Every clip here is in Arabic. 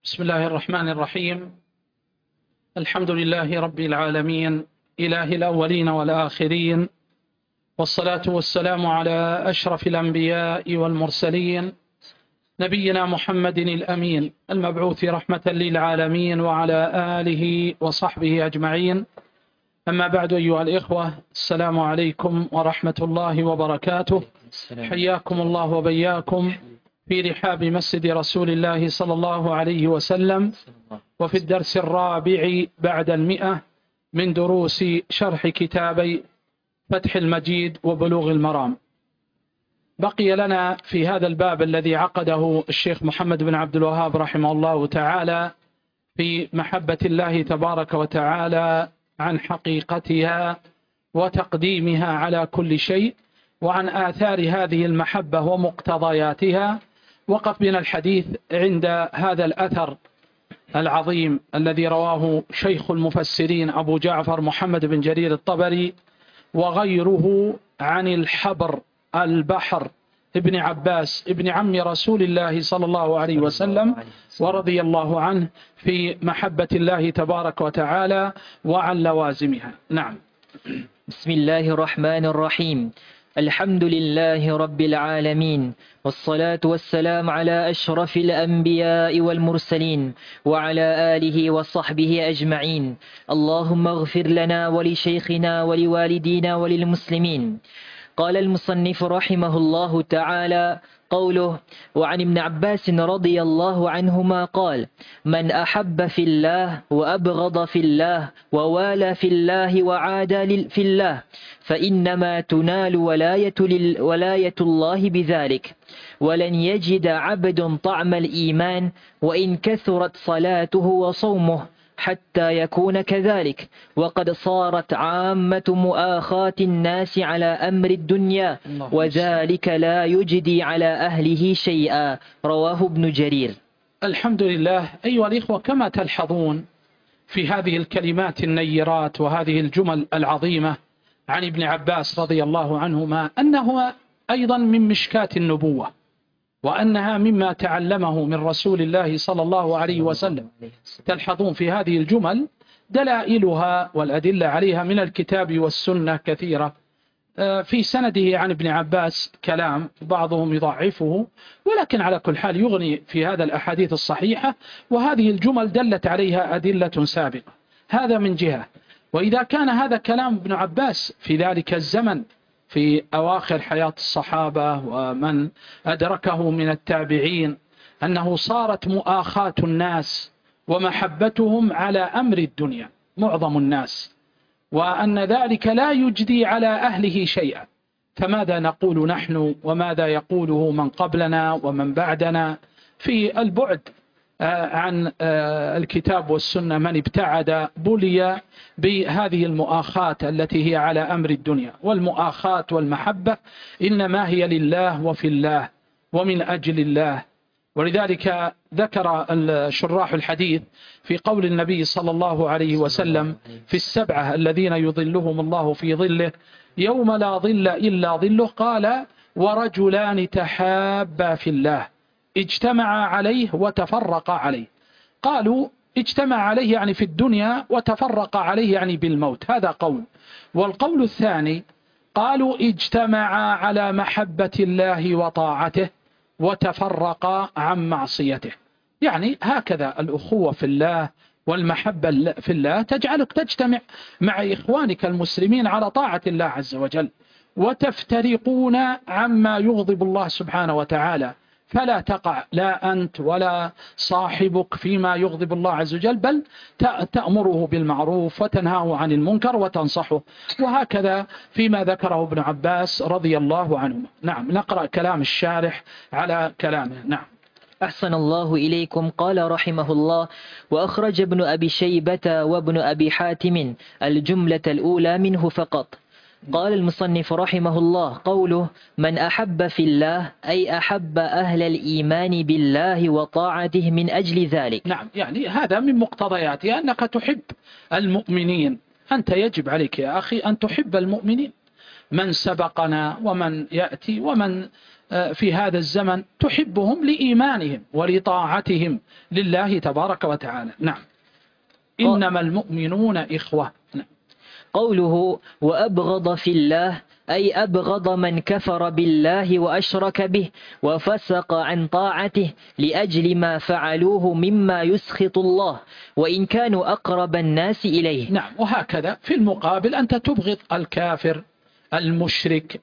بسم الله الرحمن الرحيم. الحمد لله رب العالمين، إله الأولين والآخرين، والصلاة والسلام على أشرف الأنبياء والمرسلين، نبينا محمد الأمين المبعوث رحمة للعالمين، وعلى آله وصحبه أجمعين. أما بعد، أيها الإخوة، السلام عليكم ورحمة الله وبركاته. حياكم الله وبياكم في رحاب مسجد رسول الله صلى الله عليه وسلم، وفي الدرس الرابع بعد 100 من دروس شرح كتابي فتح المجيد وبلوغ المرام. بقي لنا في هذا الباب الذي عقده الشيخ محمد بن عبد الوهاب رحمه الله تعالى في محبة الله تبارك وتعالى عن حقيقتها وتقديمها على كل شيء، وعن آثار هذه المحبة ومقتضياتها. وقف بنا الحديث عند هذا الأثر العظيم الذي رواه شيخ المفسرين أبو جعفر محمد بن جرير الطبري وغيره عن الحبر البحر ابن عباس ابن عم رسول الله صلى الله عليه وسلم ورضي الله عنه في محبة الله تبارك وتعالى وعن لوازمها. نعم. بسم الله الرحمن الرحيم. الحمد لله رب العالمين، والصلاة والسلام على أشرف الأنبياء والمرسلين، وعلى آله وصحبه أجمعين. اللهم اغفر لنا ولشيخنا ولوالدينا وللمسلمين. قال المصنف رحمه الله تعالى: قوله: وعن ابن عباس رضي الله عنهما قال: من أحب في الله وأبغض في الله ووالى في الله وعادى في الله فإنما تنال ولاية الله بذلك، ولن يجد عبد طعم الإيمان وإن كثرت صلاته وصومه حتى يكون كذلك، وقد صارت عامة مؤاخاة الناس على أمر الدنيا، وذلك لا يجدي على أهله شيئا. رواه ابن جرير. الحمد لله. أيها الإخوة، كما تلحظون في هذه الكلمات النيرات وهذه الجمل العظيمة عن ابن عباس رضي الله عنهما أنه أيضا من مشكاة النبوة، وأنها مما تعلمه من رسول الله صلى الله عليه وسلم. تلحظون في هذه الجمل دلائلها والأدلة عليها من الكتاب والسنة كثيرة. في سنده عن ابن عباس كلام بعضهم يضعفه، ولكن على كل حال يغني في هذا الأحاديث الصحيحة، وهذه الجمل دلت عليها أدلة سابقة. هذا من جهة. وإذا كان هذا كلام ابن عباس في ذلك الزمن في أواخر حياة الصحابة ومن أدركه من التابعين، أنه صارت مؤاخاة الناس ومحبتهم على أمر الدنيا معظم الناس، وأن ذلك لا يجدي على أهله شيئا، فماذا نقول نحن وماذا يقوله من قبلنا ومن بعدنا في البعد عن الكتاب والسنة؟ من ابتعد بلي بهذه المؤاخاة التي هي على أمر الدنيا. والمؤاخاة والمحبة إنما هي لله وفي الله ومن أجل الله. ولذلك ذكر شراح الحديث في قول النبي صلى الله عليه وسلم في السبعة الذين يظلهم الله في ظله يوم لا ظل إلا ظله، قال: ورجلان تحابا في الله اجتمعا عليه وتفرقا عليه. قالوا اجتمع عليه يعني في الدنيا، وتفرق عليه يعني بالموت. هذا قول. والقول الثاني قالوا اجتمعا على محبة الله وطاعته وتفرقا عن معصيته. يعني هكذا الأخوة في الله والمحبة في الله تجعلك تجتمع مع إخوانك المسلمين على طاعة الله عز وجل، وتفترقون عما يغضب الله سبحانه وتعالى، فلا تقع لا أنت ولا صاحبك فيما يغضب الله عز وجل، بل تأمره بالمعروف وتنهاه عن المنكر وتنصحه. وهكذا فيما ذكره ابن عباس رضي الله عنه. نعم، نقرأ كلام الشارح على كلامه. نعم. أحسن الله إليكم. قال رحمه الله: وأخرج ابن أبي شيبة وابن أبي حاتم الجملة الأولى منه فقط. قال المصنف رحمه الله: قوله: من أحب في الله أي أحب أهل الإيمان بالله وطاعته من أجل ذلك. نعم، يعني هذا من مقتضياته أنك تحب المؤمنين. أنت يجب عليك يا أخي أن تحب المؤمنين، من سبقنا ومن يأتي ومن في هذا الزمن تحبهم لإيمانهم ولطاعتهم لله تبارك وتعالى. نعم. إنما المؤمنون إخوة. نعم. قوله وأبغض في الله أي أبغض من كفر بالله وأشرك به وفسق عن طاعته لأجل ما فعلوه مما يسخط الله وإن كانوا أقرب الناس إليه. نعم. وهكذا في المقابل أنت تبغض الكافر المشرك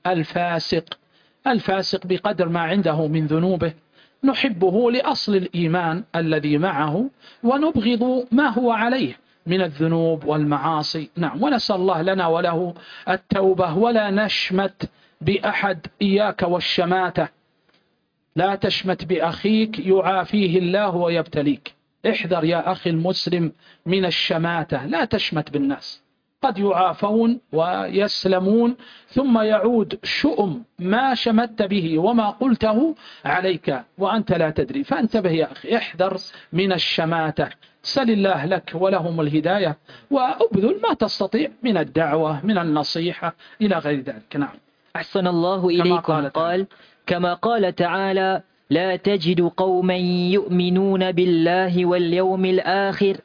الفاسق بقدر ما عنده من ذنوبه، نحبه لأصل الإيمان الذي معه ونبغض ما هو عليه من الذنوب والمعاصي. نعم. ونسأل الله لنا وله التوبة، ولا نشمت بأحد، إياك والشماتة، لا تشمت بأخيك يعافيه الله ويبتليك. احذر يا أخي المسلم من الشماتة، لا تشمت بالناس، قد يعافون ويسلمون ثم يعود شؤم ما شمت به وما قلته عليك وأنت لا تدري. فانتبه يا أخي، احذر من الشماتة. سل الله لك ولهم الهداية، وأبذل ما تستطيع من الدعوة من النصيحة إلى غير ذلك. نعم. أحسن الله إليكم. قال كما قال تعالى لا تجد قوما يؤمنون بالله واليوم الآخر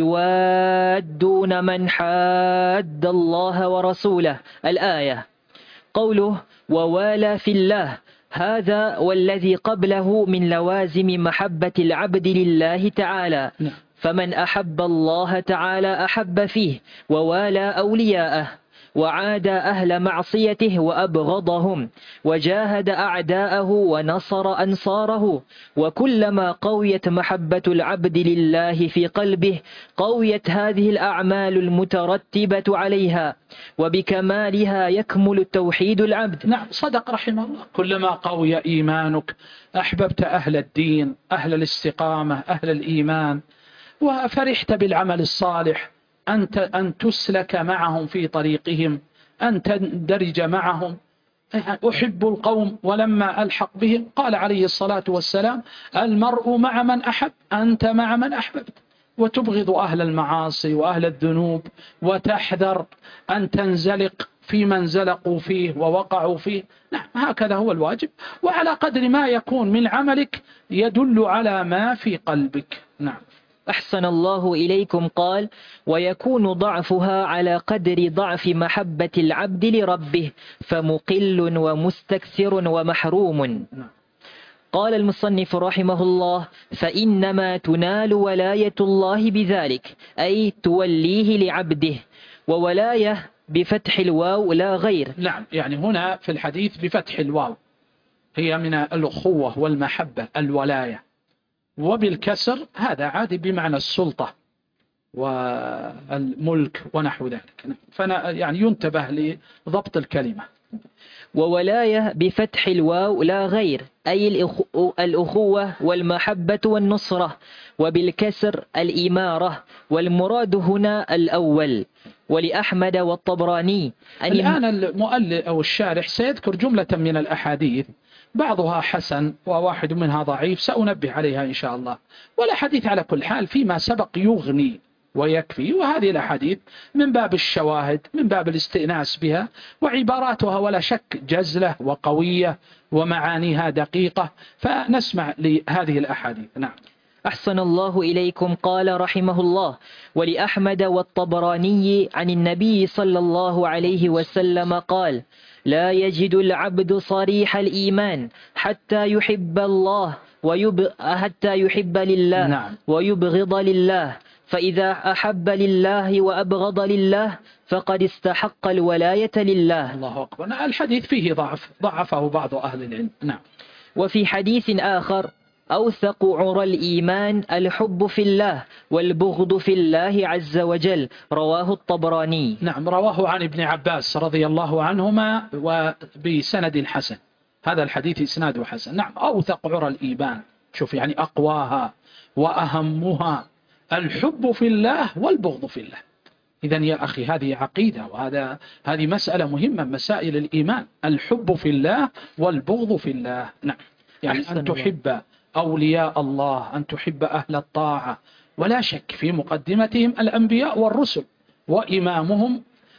يوادون من حاد الله ورسوله. الآية. قوله ووالى في الله، هذا والذي قبله من لوازم محبة العبد لله تعالى. فمن أحب الله تعالى أحب فيه ووالى أولياءه، وعاد أهل معصيته وأبغضهم، وجاهد أعداءه ونصر أنصاره. وكلما قويت محبة العبد لله في قلبه قويت هذه الأعمال المترتبة عليها، وبكمالها يكمل توحيد العبد. نعم، صدق رحمه الله. كلما قوي إيمانك أحببت أهل الدين، أهل الاستقامة، أهل الإيمان، وفرحت بالعمل الصالح، أن تسلك معهم في طريقهم، أن تندرج معهم. أحب القوم ولما ألحق بهم قال عليه الصلاة والسلام المرء مع من أحب، أنت مع من أحببت. وتبغض أهل المعاصي وأهل الذنوب، وتحذر أن تنزلق في من زلقوا فيه ووقعوا فيه. نعم، هكذا هو الواجب، وعلى قدر ما يكون من عملك يدل على ما في قلبك. نعم. أحسن الله إليكم. قال ويكون ضعفها على قدر ضعف محبة العبد لربه، فمقل ومستكثر ومحروم. قال المصنف رحمه الله فإنما تنال ولاية الله بذلك، أي توليه لعبده. وولاية بفتح الواو لا غير. نعم، يعني هنا في الحديث بفتح الواو، هي من الأخوة والمحبة الولاية، وبالكسر هذا عادي بمعنى السلطة والملك ونحو ذلك. يعني ينتبه لضبط الكلمة. وولاية بفتح الواو لا غير، أي الأخوة والمحبة والنصرة، وبالكسر الإمارة، والمراد هنا الأول. ولأحمد والطبراني الآن المؤلف أو الشارح سيذكر جملة من الأحاديث، بعضها حسن وواحد منها ضعيف، سأنبه عليها إن شاء الله. والحديث على كل حال فيما سبق يغني ويكفي، وهذه الأحاديث من باب الشواهد، من باب الاستئناس بها، وعباراتها ولا شك جزلة وقوية ومعانيها دقيقة، فنسمع لهذه الأحاديث. نعم. أحسن الله إليكم. قال رحمه الله ولأحمد والطبراني عن النبي صلى الله عليه وسلم قال لا يجد العبد صريح الإيمان حتى يحب الله حتى يحب لله. نعم. ويبغض لله، فإذا أحب لله وأبغض لله فقد استحق الولاية لله. الله أكبر. الحديث فيه ضعفه بعض أهل العلم. نعم. وفي حديث آخر أوثق عرى الإيمان الحب في الله والبغض في الله عز وجل، رواه الطبراني. نعم، رواه عن ابن عباس رضي الله عنهما وبسند حسن. هذا الحديث إسناده حسن. نعم، أوثق عرى الإيمان، شوف يعني أقواها وأهمها الحب في الله والبغض في الله. إذن يا أخي هذه عقيدة، هذه مسألة مهمة، مسائل الإيمان، الحب في الله والبغض في الله. نعم، يعني أن تحب أولياء الله، أن تحب أهل الطاعة، ولا شك في مقدمتهم الأنبياء والرسل، وإمامهم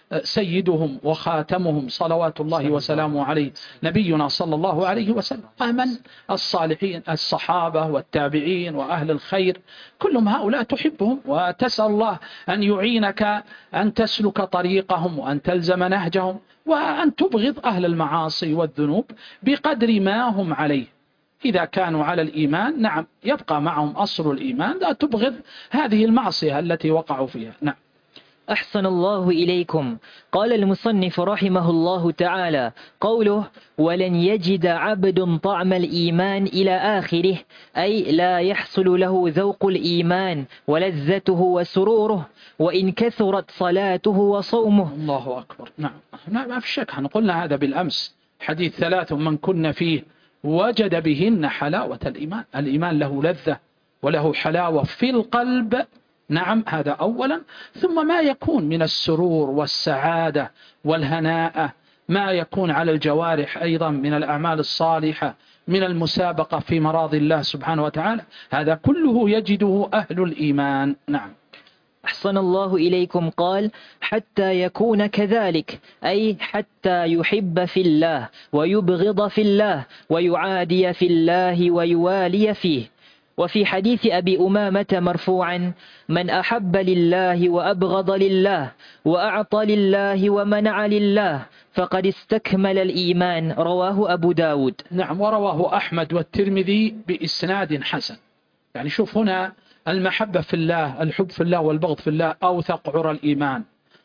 سيدهم وخاتمهم صلوات الله وسلامه عليه نبينا صلى الله عليه وسلم. من الصالحين الصحابة والتابعين وأهل الخير كلهم هؤلاء تحبهم وتسأل الله أن يعينك أن تسلك طريقهم وأن تلزم نهجهم وأن تبغض أهل المعاصي والذنوب بقدر ما هم عليه. إذا كانوا على الإيمان نعم يبقى معهم أصل الإيمان، لا تبغض هذه المعصية التي وقعوا فيها. نعم. أحسن الله إليكم. قال المصنف رحمه الله تعالى قوله ولن يجد عبد طعم الإيمان إلى آخره، أي لا يحصل له ذوق الإيمان ولذته وسروره وإن كثرت صلاته وصومه. الله أكبر. نعم ما في شك، قلنا هذا بالأمس، حديث 3 من كن فيه وجد بهن حلاوة الإيمان. الإيمان له لذة وله حلاوة في القلب. نعم هذا أولا، ثم ما يكون من السرور والسعادة والهناء، ما يكون على الجوارح أيضا من الأعمال الصالحة، من المسابقة في مراضي الله سبحانه وتعالى، هذا كله يجده أهل الإيمان. نعم. أحسن الله إليكم. قال حتى يكون كذلك، أي حتى يحب في الله ويبغض في الله ويعادي في الله ويوالي فيه. وفي حديث أبي أمامة مرفوعا من أحب لله وأبغض لله وأعطى لله ومنع لله فقد استكمل الإيمان، رواه أبو داود. نعم ورواه أحمد والترمذي بإسناد حسن. يعني شوف هنا المحبة في الله، الحب في الله والبغض في الله أوثق عرى الإيمان،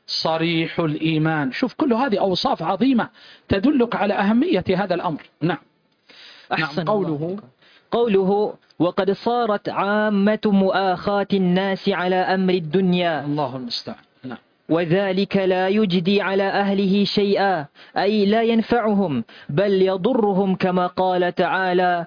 صريح الإيمان. شوف كل هذه أوصاف عظيمة تدلك على أهمية هذا الأمر. نعم. أحسن. نعم. قوله وقد صارت عامة مؤاخاة الناس على أمر الدنيا. الله المستعان. نعم. وذلك لا يجدي على أهله شيئا، أي لا ينفعهم بل يضرهم، كما قال تعالى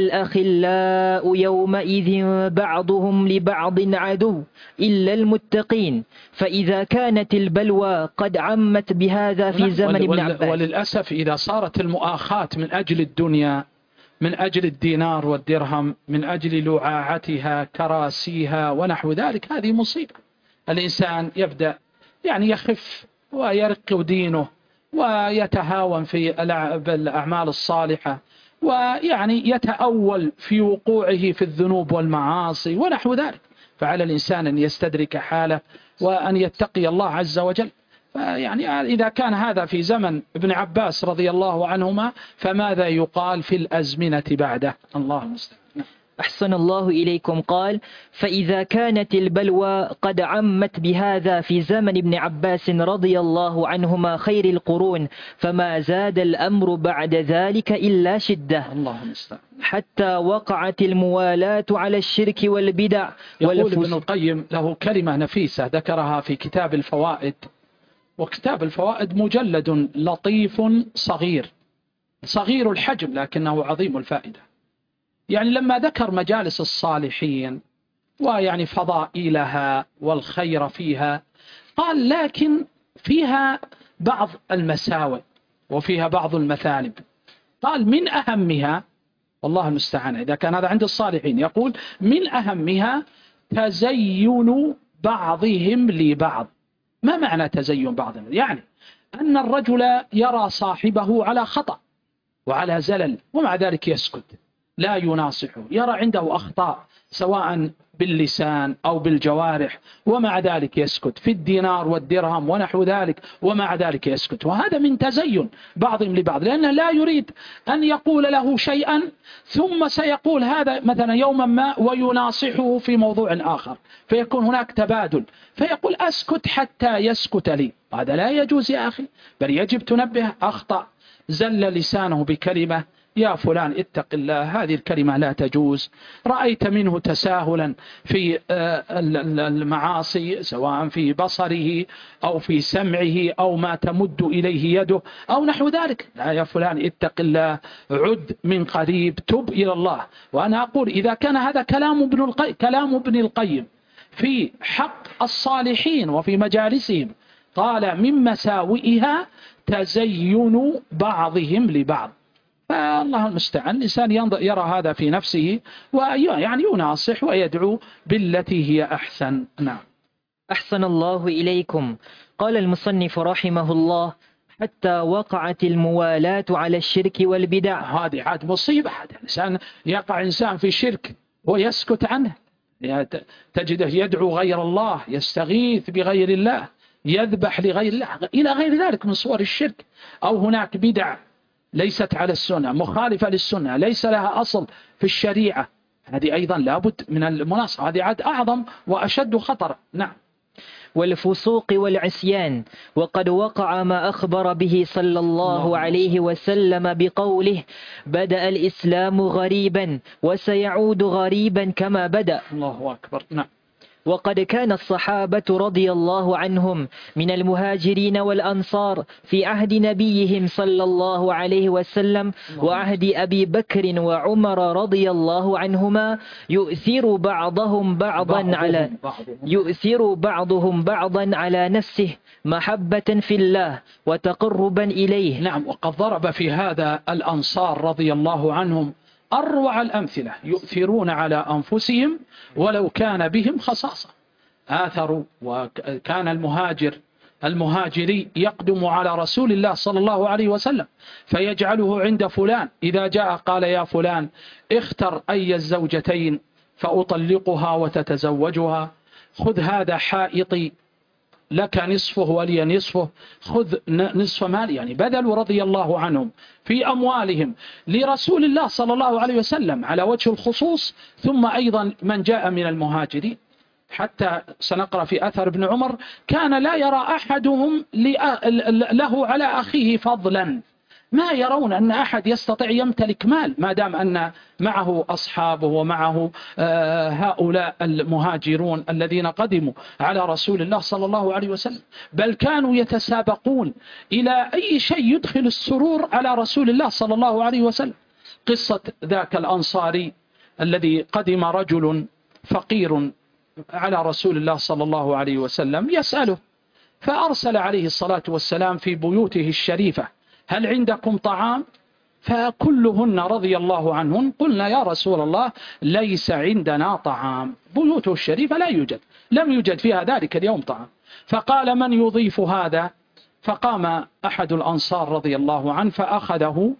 الأخلاء يومئذ بعضهم لبعض عدو إلا المتقين. فإذا كانت البلوى قد عمت بهذا في زمن ابن عباس. وللأسف إذا صارت المؤاخاة من أجل الدنيا، من أجل الدينار والدرهم، من أجل لعاعتها كراسيها ونحو ذلك، هذه مصيبة. الإنسان يبدأ يعني يخف ويرق دينه ويتهاون في الأعمال الصالحة، ويعني يتأول في وقوعه في الذنوب والمعاصي ونحو ذلك. فعلى الإنسان أن يستدرك حاله وأن يتقي الله عز وجل. يعني إذا كان هذا في زمن ابن عباس رضي الله عنهما، فماذا يقال في الأزمنة بعده؟ الله المستعان. أحسن الله إليكم. قال فإذا كانت البلوى قد عمت بهذا في زمن ابن عباس رضي الله عنهما خير القرون، فما زاد الأمر بعد ذلك إلا شدة. الله المستعان. حتى وقعت الموالاة على الشرك والبدع. يقول ابن القيم له كلمة نفيسة ذكرها في كتاب الفوائد، وكتاب الفوائد مجلد لطيف صغير الحجم لكنه عظيم الفائدة. يعني لما ذكر مجالس الصالحين ويعني فضائلها والخير فيها، قال لكن فيها بعض المساوئ وفيها بعض المثالب. قال من أهمها، والله المستعان إذا كان هذا عند الصالحين، يقول من أهمها تزين بعضهم لبعض. ما معنى تزين بعضهم؟ يعني أن الرجل يرى صاحبه على خطأ وعلى زلل ومع ذلك يسكت، لا يناصحه، يرى عنده أخطاء سواء باللسان أو بالجوارح ومع ذلك يسكت، في الدينار والدرهم ونحو ذلك ومع ذلك يسكت. وهذا من تزين بعضهم لبعض، لأنه لا يريد أن يقول له شيئا ثم سيقول هذا مثلا يوما ما ويناصحه في موضوع آخر، فيكون هناك تبادل، فيقول أسكت حتى يسكت لي. هذا لا يجوز يا أخي، بل يجب تنبه، أخطأ، زل لسانه بكلمة، يا فلان اتق الله، هذه الكلمة لا تجوز. رأيت منه تساهلا في المعاصي سواء في بصره أو في سمعه أو ما تمد إليه يده أو نحو ذلك، لا يا فلان اتق الله، عد من قريب، تب إلى الله. وأنا أقول إذا كان هذا كلام ابن القيم في حق الصالحين وفي مجالسهم، قال من مساوئها تزين بعضهم لبعض. فالله المستعان، الإنسان يرى هذا في نفسه ويعني يناصح ويدعو بالتي هي أحسن. نعم. أحسن الله إليكم. قال المصنف رحمه الله: حتى وقعت الموالاة على الشرك والبدع. هذه عاد مصيبة، يقع إنسان في الشرك ويسكت عنه، تجده يدعو غير الله، يستغيث بغير الله، يذبح لغير الله، إلى غير ذلك من صور الشرك. أو هناك بدع ليست على السنة، مخالفة للسنة، ليس لها أصل في الشريعة، هذه أيضا لابد من المناصحة، هذه عاد أعظم وأشد خطر. نعم. والفسوق والعصيان. وقد وقع ما أخبر به صلى الله عليه وسلم بقوله: بدأ الإسلام غريبا وسيعود غريبا كما بدأ. الله أكبر. نعم. وقد كان الصحابة رضي الله عنهم من المهاجرين والأنصار في عهد نبيهم صلى الله عليه وسلم وعهد أبي بكر وعمر رضي الله عنهما يؤثر بعضهم بعضا على نفسه محبة في الله وتقربا إليه. نعم. وقد ضرب في هذا الأنصار رضي الله عنهم أروع الأمثلة، يؤثرون على أنفسهم ولو كان بهم خصاصة. آثروا، وكان المهاجري يقدم على رسول الله صلى الله عليه وسلم فيجعله عند فلان، إذا جاء قال: يا فلان اختر أي الزوجتين فأطلقها وتتزوجها، خذ هذا حائطي لك نصفه ولي نصفه، خذ نصف مال، يعني بذلوا رضي الله عنهم في أموالهم لرسول الله صلى الله عليه وسلم على وجه الخصوص. ثم أيضا من جاء من المهاجرين، حتى سنقرأ في أثر ابن عمر: كان لا يرى أحدهم له على أخيه فضلا، ما يرون أن أحد يستطيع يمتلك مال ما دام أن معه أصحابه ومعه هؤلاء المهاجرون الذين قدموا على رسول الله صلى الله عليه وسلم، بل كانوا يتسابقون إلى أي شيء يدخل السرور على رسول الله صلى الله عليه وسلم. قصة ذاك الأنصاري الذي قدم رجل فقير على رسول الله صلى الله عليه وسلم يسأله، فأرسل عليه الصلاة والسلام في بيوته الشريفة: هل عندكم طعام؟ فكلهن رضي الله عنهن قلنا: يا رسول الله ليس عندنا طعام، بيوته الشريفة لا يوجد، لم يوجد فيها ذلك اليوم طعام. فقال: من يضيف هذا؟ فقام أحد الأنصار رضي الله عنه فأخذه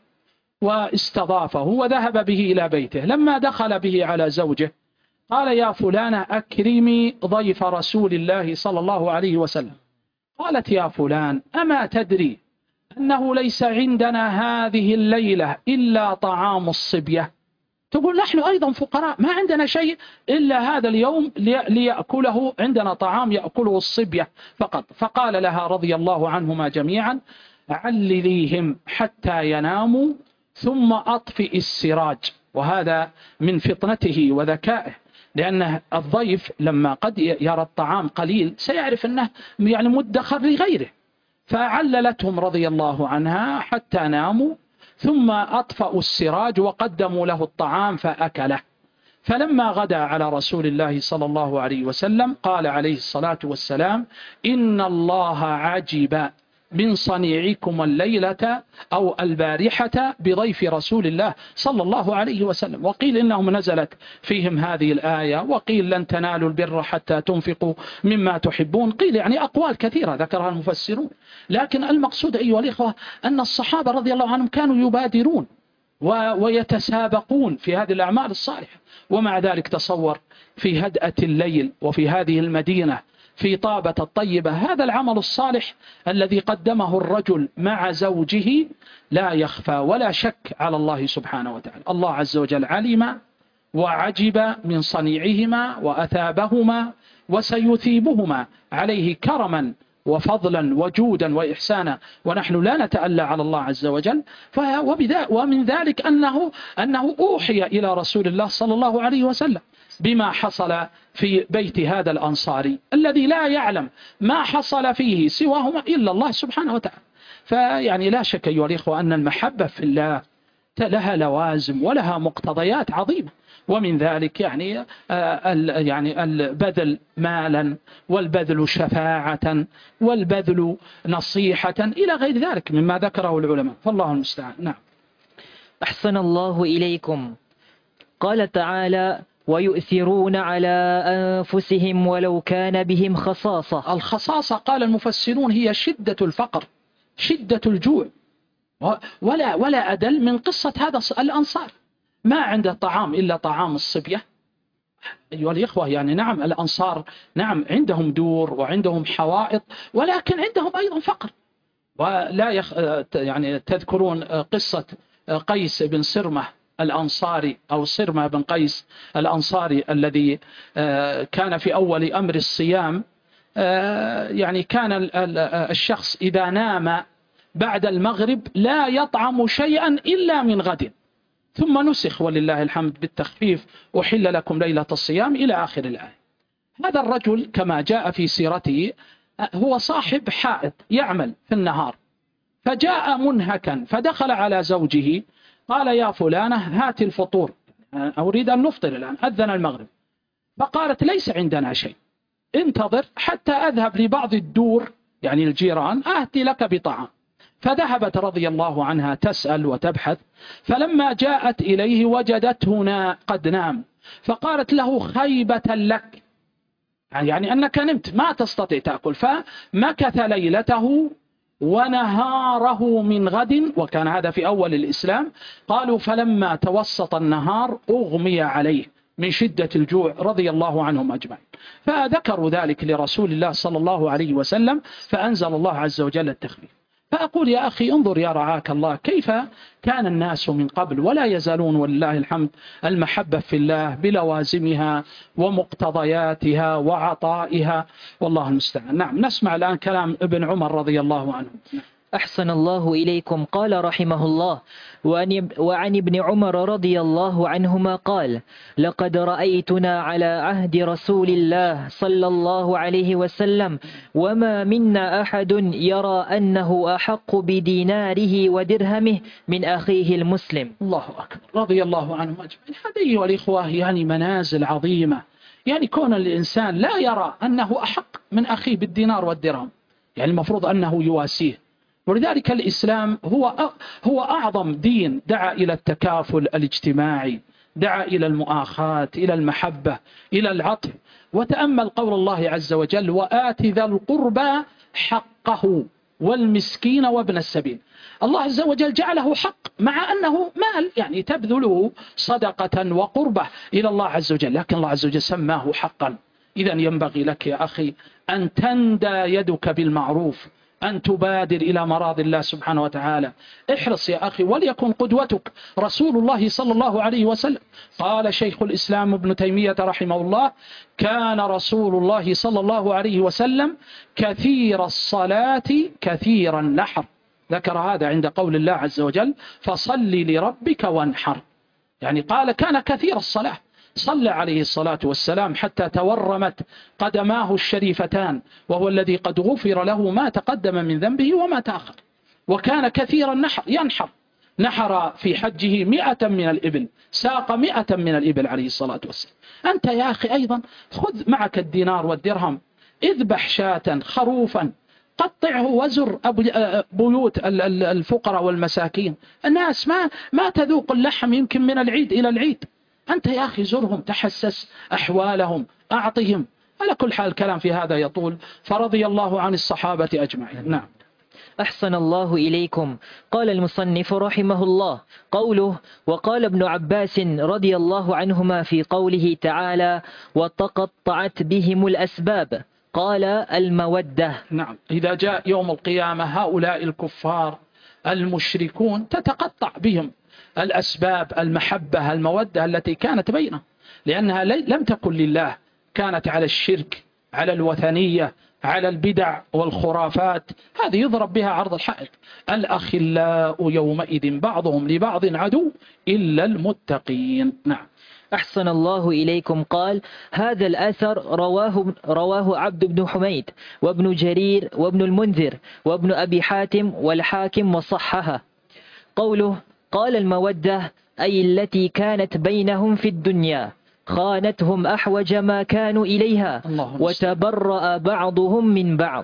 واستضافه وذهب به إلى بيته. لما دخل به على زوجه قال: يا فلانة أكرمي ضيف رسول الله صلى الله عليه وسلم. قالت: يا فلان أما تدري أنه ليس عندنا هذه الليلة إلا طعام الصبية؟ تقول: نحن أيضا فقراء، ما عندنا شيء إلا هذا اليوم ليأكله، عندنا طعام يأكله الصبية فقط. فقال لها رضي الله عنهما جميعا: علليهم حتى يناموا ثم أطفئ السراج. وهذا من فطنته وذكائه، لأن الضيف لما قد يرى الطعام قليل سيعرف أنه يعني مدخر لغيره. فعللتهم رضي الله عنها حتى ناموا، ثم أطفأوا السراج وقدموا له الطعام فأكله. فلما غدا على رسول الله صلى الله عليه وسلم قال عليه الصلاة والسلام: إن الله عجب من صنيعكم الليلة أو البارحة بضيف رسول الله صلى الله عليه وسلم. وقيل إنهم نزلت فيهم هذه الآية، وقيل لن تنالوا البر حتى تنفقوا مما تحبون، قيل يعني أقوال كثيرة ذكرها المفسرون. لكن المقصود أيها الإخوة أن الصحابة رضي الله عنهم كانوا يبادرون ويتسابقون في هذه الأعمال الصالحة، ومع ذلك تصور في هدأة الليل وفي هذه المدينة في طابة الطيبة هذا العمل الصالح الذي قدمه الرجل مع زوجه لا يخفى ولا شك على الله سبحانه وتعالى. الله عز وجل علم وعجب من صنيعهما وأثابهما وسيثيبهما عليه كرما وفضلا وجودا وإحسانا، ونحن لا نتألى على الله عز وجل. ومن ذلك أنه أوحي إلى رسول الله صلى الله عليه وسلم بما حصل في بيت هذا الأنصاري الذي لا يعلم ما حصل فيه سواهما إلا الله سبحانه وتعالى. فيعني لا شك أيها الإخوة أن المحبة في الله لها لوازم ولها مقتضيات عظيمة، ومن ذلك يعني البذل مالا، والبذل شفاعة، والبذل نصيحة، إلى غير ذلك مما ذكره العلماء، فالله المستعان. نعم. أحسن الله إليكم. قال تعالى: ويؤثرون على أنفسهم ولو كان بهم خصاصة. الخصاصة قال المفسرون هي شدة الفقر، شدة الجوع، ولا أدل من قصة هذا الأنصار، ما عنده طعام إلا طعام الصبية. أيها الإخوة، يعني نعم الأنصار نعم عندهم دور وعندهم حوائط، ولكن عندهم أيضا فقر. ولا يعني تذكرون قصة قيس بن صرمة الأنصاري أو صرمة بن قيس الأنصاري الذي كان في أول أمر الصيام، يعني كان الشخص إذا نام بعد المغرب لا يطعم شيئا إلا من غد، ثم نسخ ولله الحمد بالتخفيف أحل لكم ليلة الصيام إلى آخر الآية. هذا الرجل كما جاء في سيرته هو صاحب حائط يعمل في النهار، فجاء منهكا فدخل على زوجه قال يا فلانة هات الفطور، أريد أن نفطر الآن، أذن المغرب. فقالت ليس عندنا شيء، انتظر حتى أذهب لبعض الدور يعني الجيران آتي لك بطعام. فذهبت رضي الله عنها تسأل وتبحث، فلما جاءت إليه وجدته قد نام، فقالت له خيبة لك، يعني أنك نمت ما تستطيع تأكل. فمكث ليلته ونهاره من غد، وكان هذا في أول الإسلام. قالوا فلما توسط النهار أغمي عليه من شدة الجوع رضي الله عنهم أجمعين. فذكروا ذلك لرسول الله صلى الله عليه وسلم، فأنزل الله عز وجل التخفيف. فأقول يا أخي انظر يا رعاك الله كيف كان الناس من قبل، ولا يزالون ولله الحمد المحبة في الله بلوازمها ومقتضياتها وعطائها، والله المستعان. نعم، نسمع الآن كلام ابن عمر رضي الله عنه. أحسن الله إليكم. قال رحمه الله: وعن ابن عمر رضي الله عنهما قال: لقد رأيتنا على عهد رسول الله صلى الله عليه وسلم وما منا أحد يرى أنه أحق بديناره ودرهمه من أخيه المسلم. الله أكبر، رضي الله عنه أجمعين. هذه أيها الإخوة يعني منازل عظيمة، يعني كون الإنسان لا يرى أنه أحق من أخيه بالدينار والدرهم، يعني المفروض أنه يواسيه. ولذلك الإسلام هو أعظم دين دعا إلى التكافل الاجتماعي، دعا إلى المؤاخاة، إلى المحبة، إلى العطف. وتأمل قول الله عز وجل: وآت ذا القربى حقه والمسكين وابن السبيل. الله عز وجل جعله حق مع أنه مال، يعني تبذله صدقة وقربة إلى الله عز وجل، لكن الله عز وجل سماه حقا. إذا ينبغي لك يا أخي أن تندى يدك بالمعروف، أن تبادر إلى مراضي الله سبحانه وتعالى. احرص يا أخي، وليكن قدوتك رسول الله صلى الله عليه وسلم. قال شيخ الإسلام ابن تيمية رحمه الله: كان رسول الله صلى الله عليه وسلم كثير الصلاة كثير النحر. ذكر هذا عند قول الله عز وجل: فصل لربك وانحر. يعني قال كان كثير الصلاة، صلى عليه الصلاة والسلام حتى تورمت قدماه الشريفتان، وهو الذي قد غفر له ما تقدم من ذنبه وما تأخر. وكان كثير النحر، نحر في حجه 100 من الإبل، ساق 100 من الإبل عليه الصلاة والسلام. أنت يا أخي أيضا خذ معك الدينار والدرهم، اذبح شاة خروفا، قطعه وزر بيوت الفقراء والمساكين. الناس ما تذوق اللحم يمكن من العيد إلى العيد. أنت يا أخي زرهم، تحسس أحوالهم، أعطهم. على كل حال الكلام في هذا يطول، فرضي الله عن الصحابة أجمعين. نعم. أحسن الله إليكم. قال المصنف رحمه الله: قوله: وقال ابن عباس رضي الله عنهما في قوله تعالى: وتقطعت بهم الأسباب، قال: المودة. نعم، إذا جاء يوم القيامة هؤلاء الكفار المشركون تتقطع بهم الأسباب، المحبة، المودة التي كانت بينهم، لأنها لم تكن لله، كانت على الشرك، على الوثنية، على البدع والخرافات. هذه يضرب بها عرض الحائط: الأخلاء يومئذ بعضهم لبعض عدو إلا المتقين. نعم. أحسن الله إليكم. قال: هذا الأثر رواه عبد بن حميد وابن جرير وابن المنذر وابن أبي حاتم والحاكم وصحها. قوله: قال: المودة أي التي كانت بينهم في الدنيا، خانتهم أحوج ما كانوا إليها، وتبرأ بعضهم من بعض،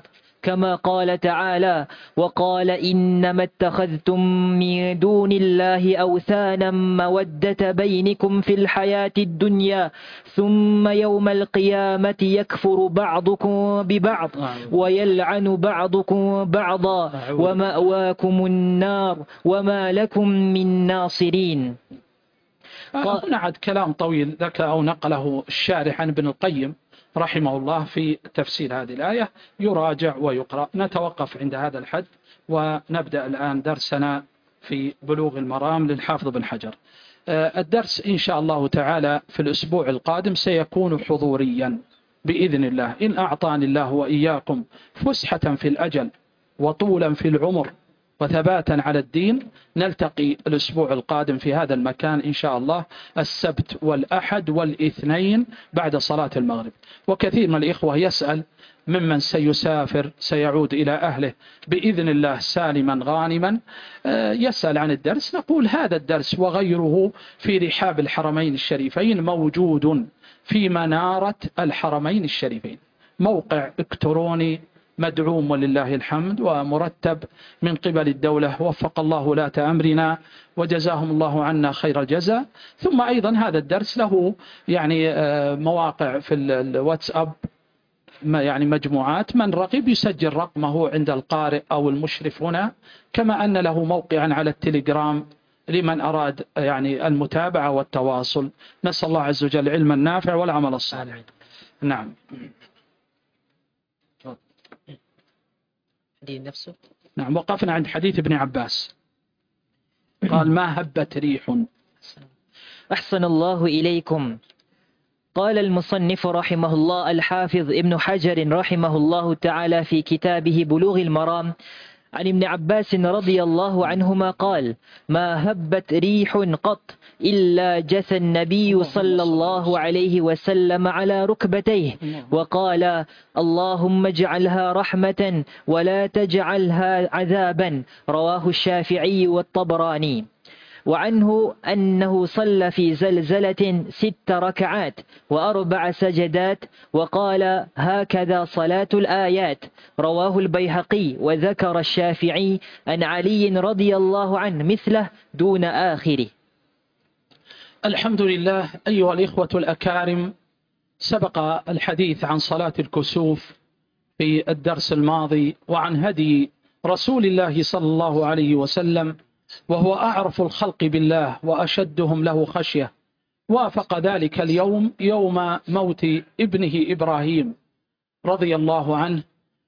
كما قال تعالى: وقال إنما اتخذتم من دون الله أوثانا مودة بينكم في الحياة الدنيا ثم يوم القيامة يكفر بعضكم ببعض ويلعن بعضكم بعضا ومأواكم النار وما لكم من ناصرين. هنا عاد كلام طويل ذكر أو نقله الشارح عن ابن القيم رحمه الله في تفسير هذه الآية، يراجع ويقرأ. نتوقف عند هذا الحد ونبدأ الآن درسنا في بلوغ المرام للحافظ بن حجر. الدرس إن شاء الله تعالى في الأسبوع القادم سيكون حضوريا بإذن الله، إن أعطاني الله وإياكم فسحة في الأجل وطولا في العمر وثباتا على الدين. نلتقي الأسبوع القادم في هذا المكان إن شاء الله السبت والأحد والاثنين بعد صلاة المغرب. وكثير من الإخوة يسأل ممن سيسافر سيعود إلى أهله بإذن الله سالما غانما، يسأل عن الدرس. نقول هذا الدرس وغيره في رحاب الحرمين الشريفين موجود في منارة الحرمين الشريفين، موقع إلكتروني مدعوم ولله الحمد ومرتب من قبل الدولة، وفق الله ولاة أمرنا وجزاهم الله عنا خير الجزاء. ثم أيضا هذا الدرس له يعني مواقع في الواتساب، يعني مجموعات، من رغب يسجل رقمه عند القارئ أو المشرف هنا، كما أن له موقعا على التليجرام لمن أراد يعني المتابعة والتواصل. نسأل الله عز وجل العلم النافع والعمل الصالح. نعم. نفسه. نعم، وقفنا عند حديث ابن عباس قال: ما هبت ريح. أحسن الله إليكم. قال المصنف رحمه الله الحافظ ابن حجر رحمه الله تعالى في كتابه بلوغ المرام عن ابن عباس رضي الله عنهما قال: ما هبت ريح قط إلا جثى النبي صلى الله عليه وسلم على ركبتيه وقال: اللهم اجعلها رحمة ولا تجعلها عذابا. رواه الشافعي والطبراني. وعنه أنه صلى في زلزلة 6 ركعات و4 سجدات وقال: هكذا صلاة الآيات. رواه البيهقي. وذكر الشافعي عن علي رضي الله عنه مثله دون آخره. الحمد لله. أيها الإخوة الأكارم، سبق الحديث عن صلاة الكسوف في الدرس الماضي وعن هدي رسول الله صلى الله عليه وسلم، وهو أعرف الخلق بالله وأشدهم له خشية. وافق ذلك اليوم يوم موت ابنه إبراهيم رضي الله عنه،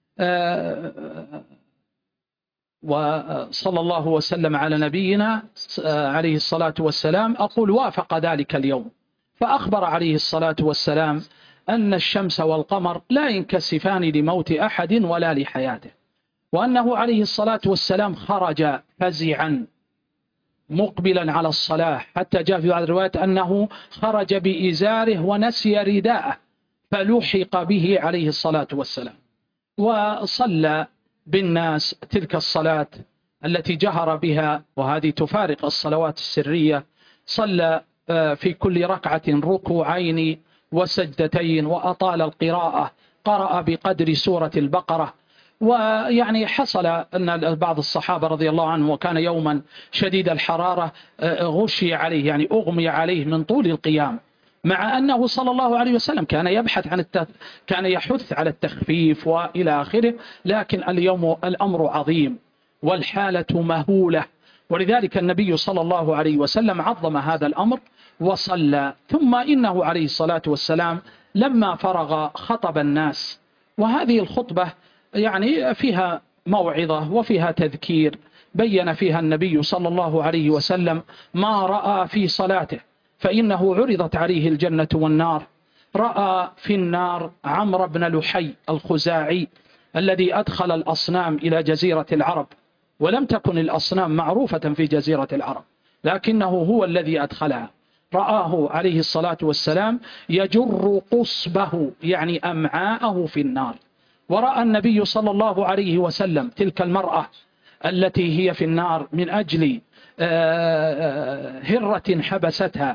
وصلى الله وسلم على نبينا عليه الصلاة والسلام. أقول وافق ذلك اليوم، فأخبر عليه الصلاة والسلام أن الشمس والقمر لا ينكسفان لموت أحد ولا لحياته، وأنه عليه الصلاة والسلام خرج فزعا مقبلا على الصلاة، حتى جاء في بعض الروايات أنه خرج بإزاره ونسي رداءه فلحق به عليه الصلاة والسلام، وصلى بالناس تلك الصلاة التي جهر بها، وهذه تفارق الصلوات السرية. صلى في كل ركعة ركوعين وسجدتين، وأطال القراءة، قرأ بقدر سورة البقرة. ويعني حصل أن بعض الصحابة رضي الله عنهم، وكان يوما شديد الحرارة، غشي عليه يعني أغمي عليه من طول القيام، مع أنه صلى الله عليه وسلم كان يبحث عن كان يحث على التخفيف وإلى آخره، لكن اليوم الأمر عظيم والحالة مهولة، ولذلك النبي صلى الله عليه وسلم عظم هذا الأمر وصلى. ثم إنه عليه الصلاة والسلام لما فرغ خطب الناس، وهذه الخطبة يعني فيها موعظة وفيها تذكير، بين فيها النبي صلى الله عليه وسلم ما رأى في صلاته، فإنه عرضت عليه الجنة والنار. رأى في النار عمرو بن لحي الخزاعي الذي أدخل الأصنام إلى جزيرة العرب، ولم تكن الأصنام معروفة في جزيرة العرب، لكنه هو الذي أدخلها. رآه عليه الصلاة والسلام يجر قصبه يعني أمعاءه في النار. ورأى النبي صلى الله عليه وسلم تلك المرأة التي هي في النار من أجل هرة حبستها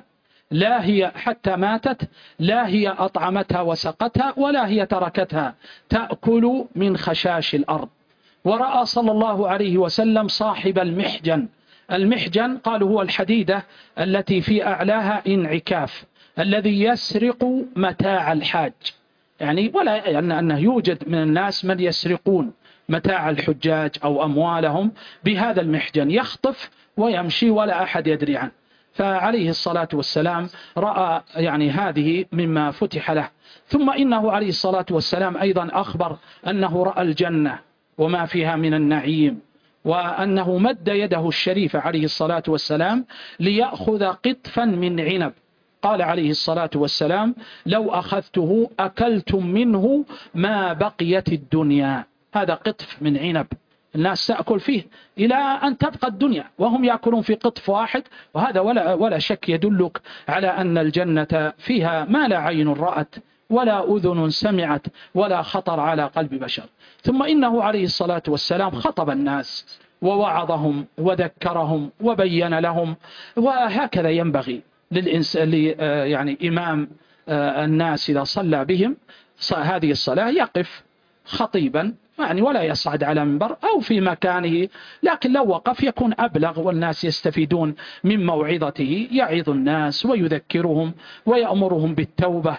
لا هي حتى ماتت لا هي أطعمتها وسقتها ولا هي تركتها تأكل من خشاش الأرض. ورأى صلى الله عليه وسلم صاحب المحجن. المحجن قالوا هو الحديدة التي في أعلاها انعكاف، الذي يسرق متاع الحاج. يعني ولا أنه يوجد من الناس من يسرقون متاع الحجاج أو أموالهم بهذا المحجن، يخطف ويمشي ولا أحد يدري عنه. فعليه الصلاة والسلام رأى يعني هذه مما فتح له. ثم إنه عليه الصلاة والسلام أيضا أخبر أنه رأى الجنة وما فيها من النعيم، وأنه مد يده الشريفة عليه الصلاة والسلام ليأخذ قطفا من عنب. قال عليه الصلاة والسلام: لو أخذته أكلتم منه ما بقيت الدنيا. هذا قطف من عنب الناس تأكل فيه إلى أن تبقى الدنيا وهم يأكلون في قطف واحد. وهذا ولا شك يدلك على أن الجنة فيها ما لا عين رأت ولا أذن سمعت ولا خطر على قلب بشر. ثم إنه عليه الصلاة والسلام خطب الناس ووعظهم وذكرهم وبين لهم. وهكذا ينبغي للإنسان يعني إمام الناس إذا صلى بهم هذه الصلاة يقف خطيبا يعني ولا يصعد على منبر أو في مكانه، لكن لو وقف يكون أبلغ والناس يستفيدون من موعظته، يعظ الناس ويذكرهم ويأمرهم بالتوبة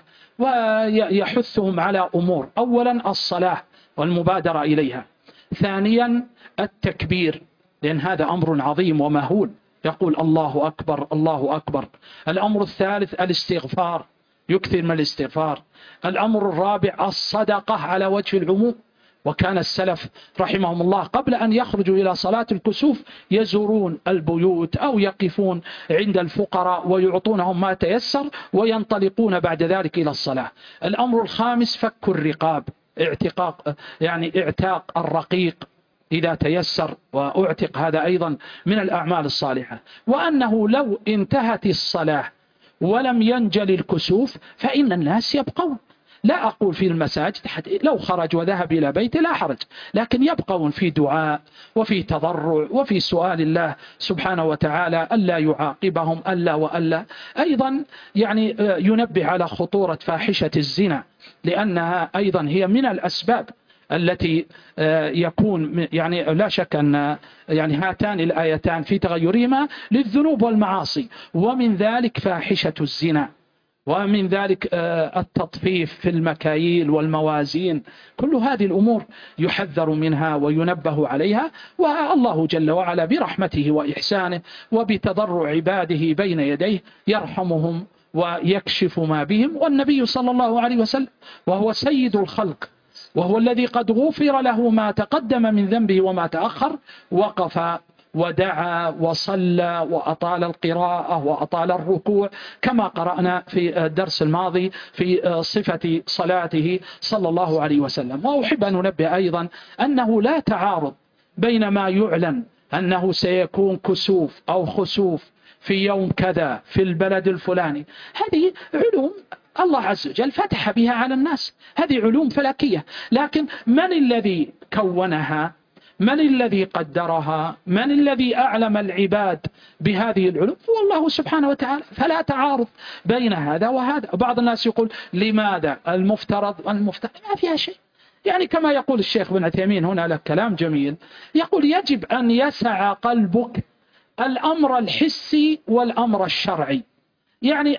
ويحثهم على أمور: أولا الصلاة والمبادرة إليها، ثانيا التكبير لأن هذا أمر عظيم ومهول، يقول الله أكبر الله أكبر. الأمر الثالث الاستغفار، يكثر من الاستغفار. الأمر الرابع الصدقة على وجه العموم، وكان السلف رحمهم الله قبل أن يخرجوا إلى صلاة الكسوف يزورون البيوت أو يقفون عند الفقراء ويعطونهم ما تيسر وينطلقون بعد ذلك إلى الصلاة. الأمر الخامس فك الرقاب، اعتاق الرقيق إذا تيسر وأعتق، هذا أيضا من الأعمال الصالحة. وأنه لو انتهت الصلاة ولم ينجل الكسوف فإن الناس يبقون، لا أقول في المساجد لو خرج وذهب إلى بيته لا حرج، لكن يبقون في دعاء وفي تضرع وفي سؤال الله سبحانه وتعالى ألا يعاقبهم ألا وألا. أيضا يعني ينبه على خطورة فاحشة الزنا، لأنها أيضا هي من الأسباب التي يكون يعني لا شك أن يعني هاتان الآيتان في تغيرهما للذنوب والمعاصي، ومن ذلك فاحشة الزنا، ومن ذلك التطفيف في المكاييل والموازين. كل هذه الأمور يحذر منها وينبه عليها، والله جل وعلا برحمته وإحسانه وبتضرع عباده بين يديه يرحمهم ويكشف ما بهم. والنبي صلى الله عليه وسلم وهو سيد الخلق وهو الذي قد غفر له ما تقدم من ذنبه وما تأخر وقف ودعا وصلى وأطال القراءة وأطال الركوع كما قرأنا في الدرس الماضي في صفة صلاته صلى الله عليه وسلم. وأحب أن أنبه أيضا أنه لا تعارض بين ما يعلن أنه سيكون كسوف أو خسوف في يوم كذا في البلد الفلاني، هذه علوم الله عز وجل فتح بها على الناس، هذه علوم فلكية، لكن من الذي كونها؟ من الذي قدرها؟ من الذي أعلم العباد بهذه العلوم؟ هو الله سبحانه وتعالى. فلا تعارض بين هذا وهذا. بعض الناس يقول لماذا المفترض ما فيها شيء. يعني كما يقول الشيخ بن عثيمين هنا له كلام جميل، يقول يجب أن يسع قلبك الأمر الحسي والأمر الشرعي. يعني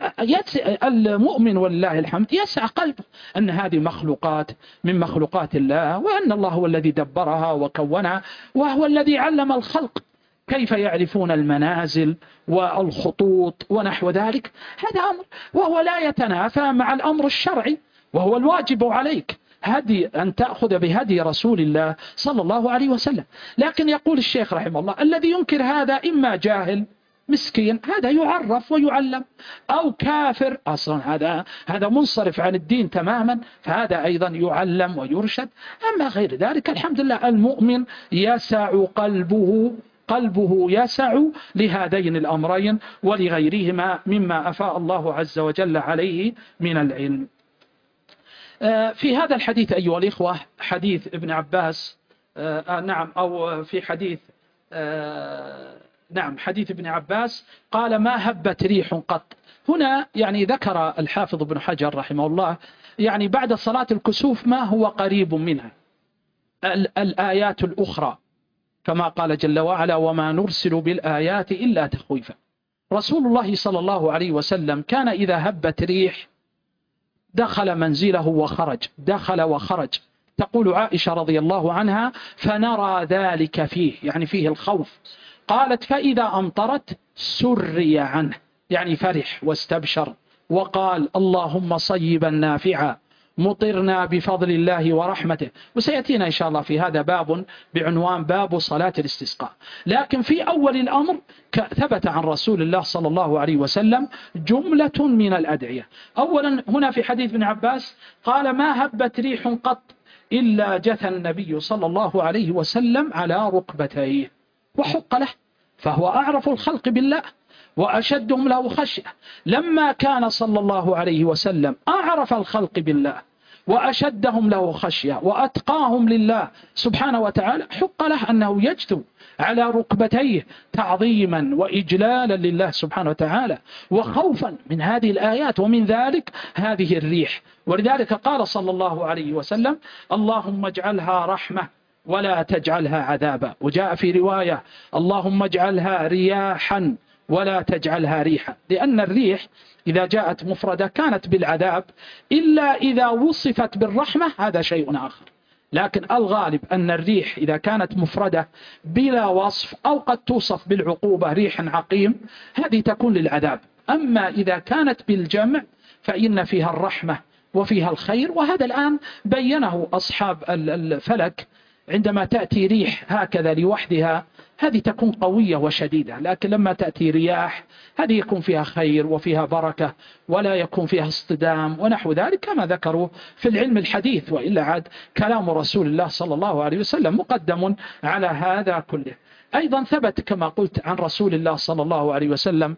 المؤمن والله الحمد يسع قلبه أن هذه مخلوقات من مخلوقات الله، وأن الله هو الذي دبرها وكونها، وهو الذي علم الخلق كيف يعرفون المنازل والخطوط ونحو ذلك. هذا أمر وهو لا يتنافى مع الأمر الشرعي، وهو الواجب عليك هدي أن تأخذ بهدي رسول الله صلى الله عليه وسلم. لكن يقول الشيخ رحمه الله الذي ينكر هذا إما جاهل مسكين، هذا يعرف ويعلم، أو كافر أصلا هذا منصرف عن الدين تماما، فهذا أيضا يعلم ويرشد. أما غير ذلك الحمد لله المؤمن يسع قلبه يسع لهذين الأمرين ولغيرهما مما أفاء الله عز وجل عليه من العلم. في هذا الحديث أيها الإخوة حديث ابن عباس، نعم، أو في حديث نعم حديث ابن عباس قال ما هبت ريح قط. هنا يعني ذكر الحافظ ابن حجر رحمه الله يعني بعد صلاة الكسوف ما هو قريب منها الآيات الأخرى، كما قال جل وعلا وما نرسل بالآيات إلا تخويفا. رسول الله صلى الله عليه وسلم كان إذا هبت ريح دخل منزله وخرج، دخل وخرج. تقول عائشة رضي الله عنها فنرى ذلك فيه، يعني فيه الخوف. قالت فإذا أمطرت سري عنه، يعني فرح واستبشر وقال اللهم صيبا نافعا مطرنا بفضل الله ورحمته. وسيأتينا إن شاء الله في هذا باب بعنوان باب صلاة الاستسقاء. لكن في أول الأمر ثبت عن رسول الله صلى الله عليه وسلم جملة من الأدعية. أولا هنا في حديث ابن عباس قال ما هبت ريح قط إلا جثى النبي صلى الله عليه وسلم على ركبتيه، وحق له، فهو أعرف الخلق بالله وأشدهم له خشية. لما كان صلى الله عليه وسلم أعرف الخلق بالله وأشدهم له خشية وأتقاهم لله سبحانه وتعالى، حق له أنه يجثو على ركبتيه تعظيما وإجلالا لله سبحانه وتعالى وخوفا من هذه الآيات، ومن ذلك هذه الريح. ولذلك قال صلى الله عليه وسلم اللهم اجعلها رحمة ولا تجعلها عذابا. وجاء في رواية اللهم اجعلها رياحا ولا تجعلها ريحا، لأن الريح إذا جاءت مفردة كانت بالعذاب إلا إذا وصفت بالرحمة، هذا شيء آخر. لكن الغالب أن الريح إذا كانت مفردة بلا وصف أو قد توصف بالعقوبة ريح عقيم، هذه تكون للعذاب. أما إذا كانت بالجمع فإن فيها الرحمة وفيها الخير، وهذا الآن بينه أصحاب الفلك. عندما تأتي ريح هكذا لوحدها هذه تكون قوية وشديدة، لكن لما تأتي رياح هذه يكون فيها خير وفيها بركة ولا يكون فيها اصطدام ونحو ذلك كما ذكروا في العلم الحديث. وإلا عاد كلام رسول الله صلى الله عليه وسلم مقدم على هذا كله. أيضا ثبت كما قلت عن رسول الله صلى الله عليه وسلم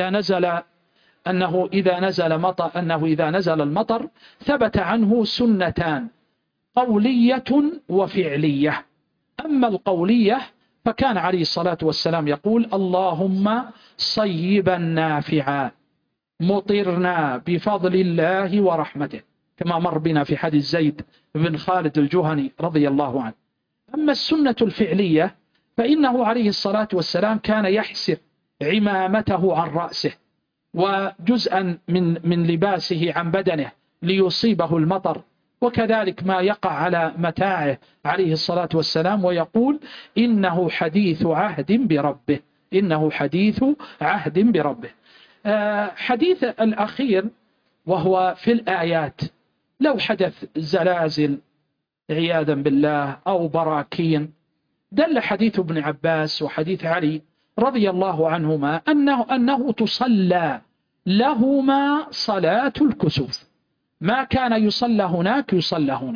أنه إذا نزل المطر ثبت عنه سنتان قولية وفعلية. أما القولية فكان عليه الصلاة والسلام يقول اللهم صيبا نافعا مطرنا بفضل الله ورحمته، كما مر بنا في حديث زيد بن خالد الجهني رضي الله عنه. أما السنة الفعلية فإنه عليه الصلاة والسلام كان يحسر عمامته عن رأسه وجزءا من لباسه عن بدنه ليصيبه المطر، وكذلك ما يقع على متاعه عليه الصلاة والسلام، ويقول إنه حديث عهد بربه، إنه حديث عهد بربه. حديث الأخير وهو في الآيات، لو حدث زلازل عياذا بالله أو براكين، دل حديث ابن عباس وحديث علي رضي الله عنهما أنه تصلى لهما صلاة الكسوف، ما كان يصلى هناك يصلى هنا.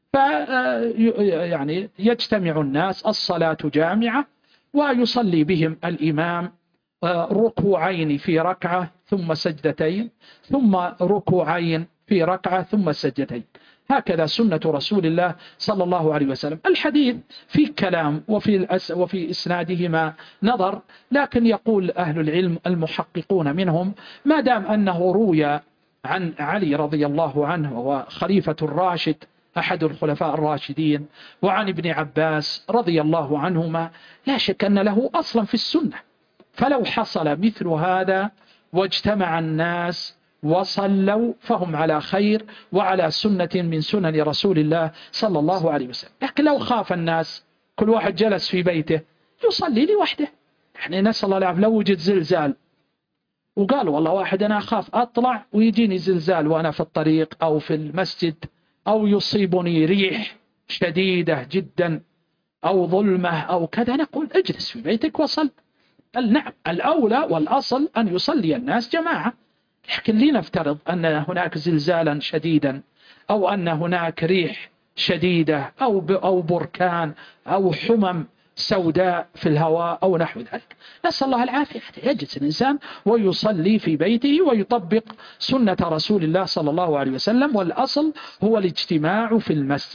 يعني يجتمع الناس الصلاة جامعة ويصلي بهم الإمام ركوعين في ركعة ثم سجدتين، ثم ركوعين في ركعة ثم سجدتين. هكذا سنة رسول الله صلى الله عليه وسلم. الحديث في كلام وفي إسنادهما نظر، لكن يقول أهل العلم المحققون منهم ما دام أنه روي عن علي رضي الله عنه وخليفة الراشد أحد الخلفاء الراشدين وعن ابن عباس رضي الله عنهما، لا شك أن له أصلا في السنة. فلو حصل مثل هذا واجتمع الناس وصلوا فهم على خير وعلى سنة من سنن رسول الله صلى الله عليه وسلم. لكن لو خاف الناس كل واحد جلس في بيته يصلي لوحده، يعني نسأل الله العافية. لو وجد زلزال وقال والله واحد أنا أخاف أطلع ويجيني زلزال وأنا في الطريق أو في المسجد، أو يصيبني ريح شديدة جدا أو ظلمة أو كذا، نقول اجلس في بيتك وصل. نعم الأولى والأصل أن يصلي الناس جماعة، لكن لنفترض أن هناك زلزالا شديدا أو أن هناك ريح شديدة أو بركان أو حمم سوداء في الهواء أو نحو ذلك، نسأل الله العافية. يجلس الإنسان ويصلي في بيته ويطبق سنة رسول الله صلى الله عليه وسلم، والأصل هو الاجتماع في المسجد.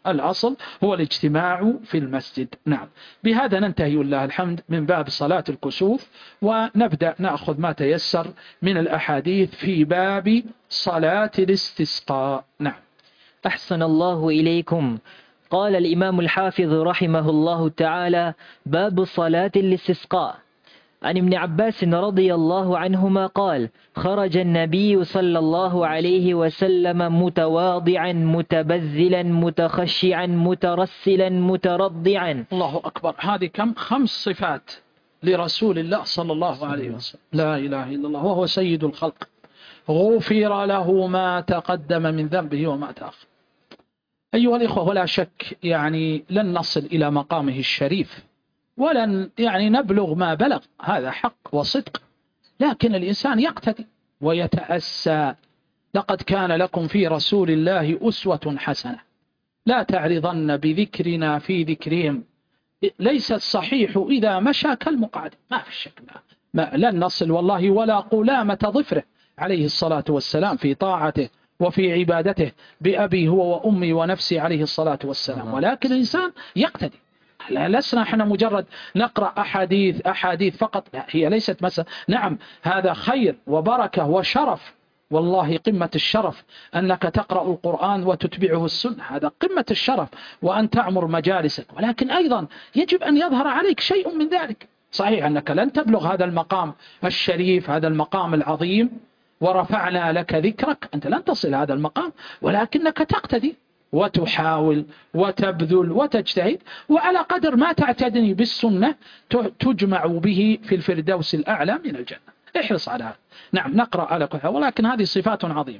الأصل هو الاجتماع في المسجد. نعم، بهذا ننتهي والله الحمد من باب صلاة الكسوف، ونبدأ نأخذ ما تيسر من الأحاديث في باب صلاة الاستسقاء. نعم. أحسن الله إليكم. قال الإمام الحافظ رحمه الله تعالى: باب صلاة الاستسقاء. عن ابن عباس رضي الله عنهما قال: خرج النبي صلى الله عليه وسلم متواضعا متبذلا متخشعا مترسلا مترضعا. الله أكبر. هذه كم؟ 5 صفات لرسول الله صلى الله عليه وسلم. لا إله إلا الله، وهو سيد الخلق، غفر له ما تقدم من ذنبه وما تأخر. أيها الإخوة، ولا شك لن نصل إلى مقامه الشريف، ولن نبلغ ما بلغ، هذا حق وصدق، لكن الإنسان يقتدي ويتأسى. لقد كان لكم في رسول الله أسوة حسنة، لا تعرضن بذكرنا في ذكرهم، ليس الصحيح إذا مشى كالمقعد. ما في شك، لن نصل والله ولا قلامة ظفره عليه الصلاة والسلام في طاعته وفي عبادته، بأبي هو وأمي ونفسي عليه الصلاة والسلام. ولكن الإنسان يقتدي، لسنا احنا مجرد نقرأ أحاديث فقط، هي ليست مسألة. نعم، هذا خير وبركة وشرف، والله قمة الشرف أنك تقرأ القرآن وتتبعه السنة، هذا قمة الشرف، وأن تعمر مجالسك. ولكن أيضا يجب أن يظهر عليك شيء من ذلك. صحيح أنك لن تبلغ هذا المقام الشريف، هذا المقام العظيم، ورفعنا لك ذكرك، أنت لن تصل هذا المقام، ولكنك تقتدي وتحاول وتبذل وتجتهد، وعلى قدر ما تعتدني بالسنة تجمع به في الفردوس الأعلى من الجنة. احرص على هذا. نعم، نقرأ على كل، ولكن هذه صفات عظيمة.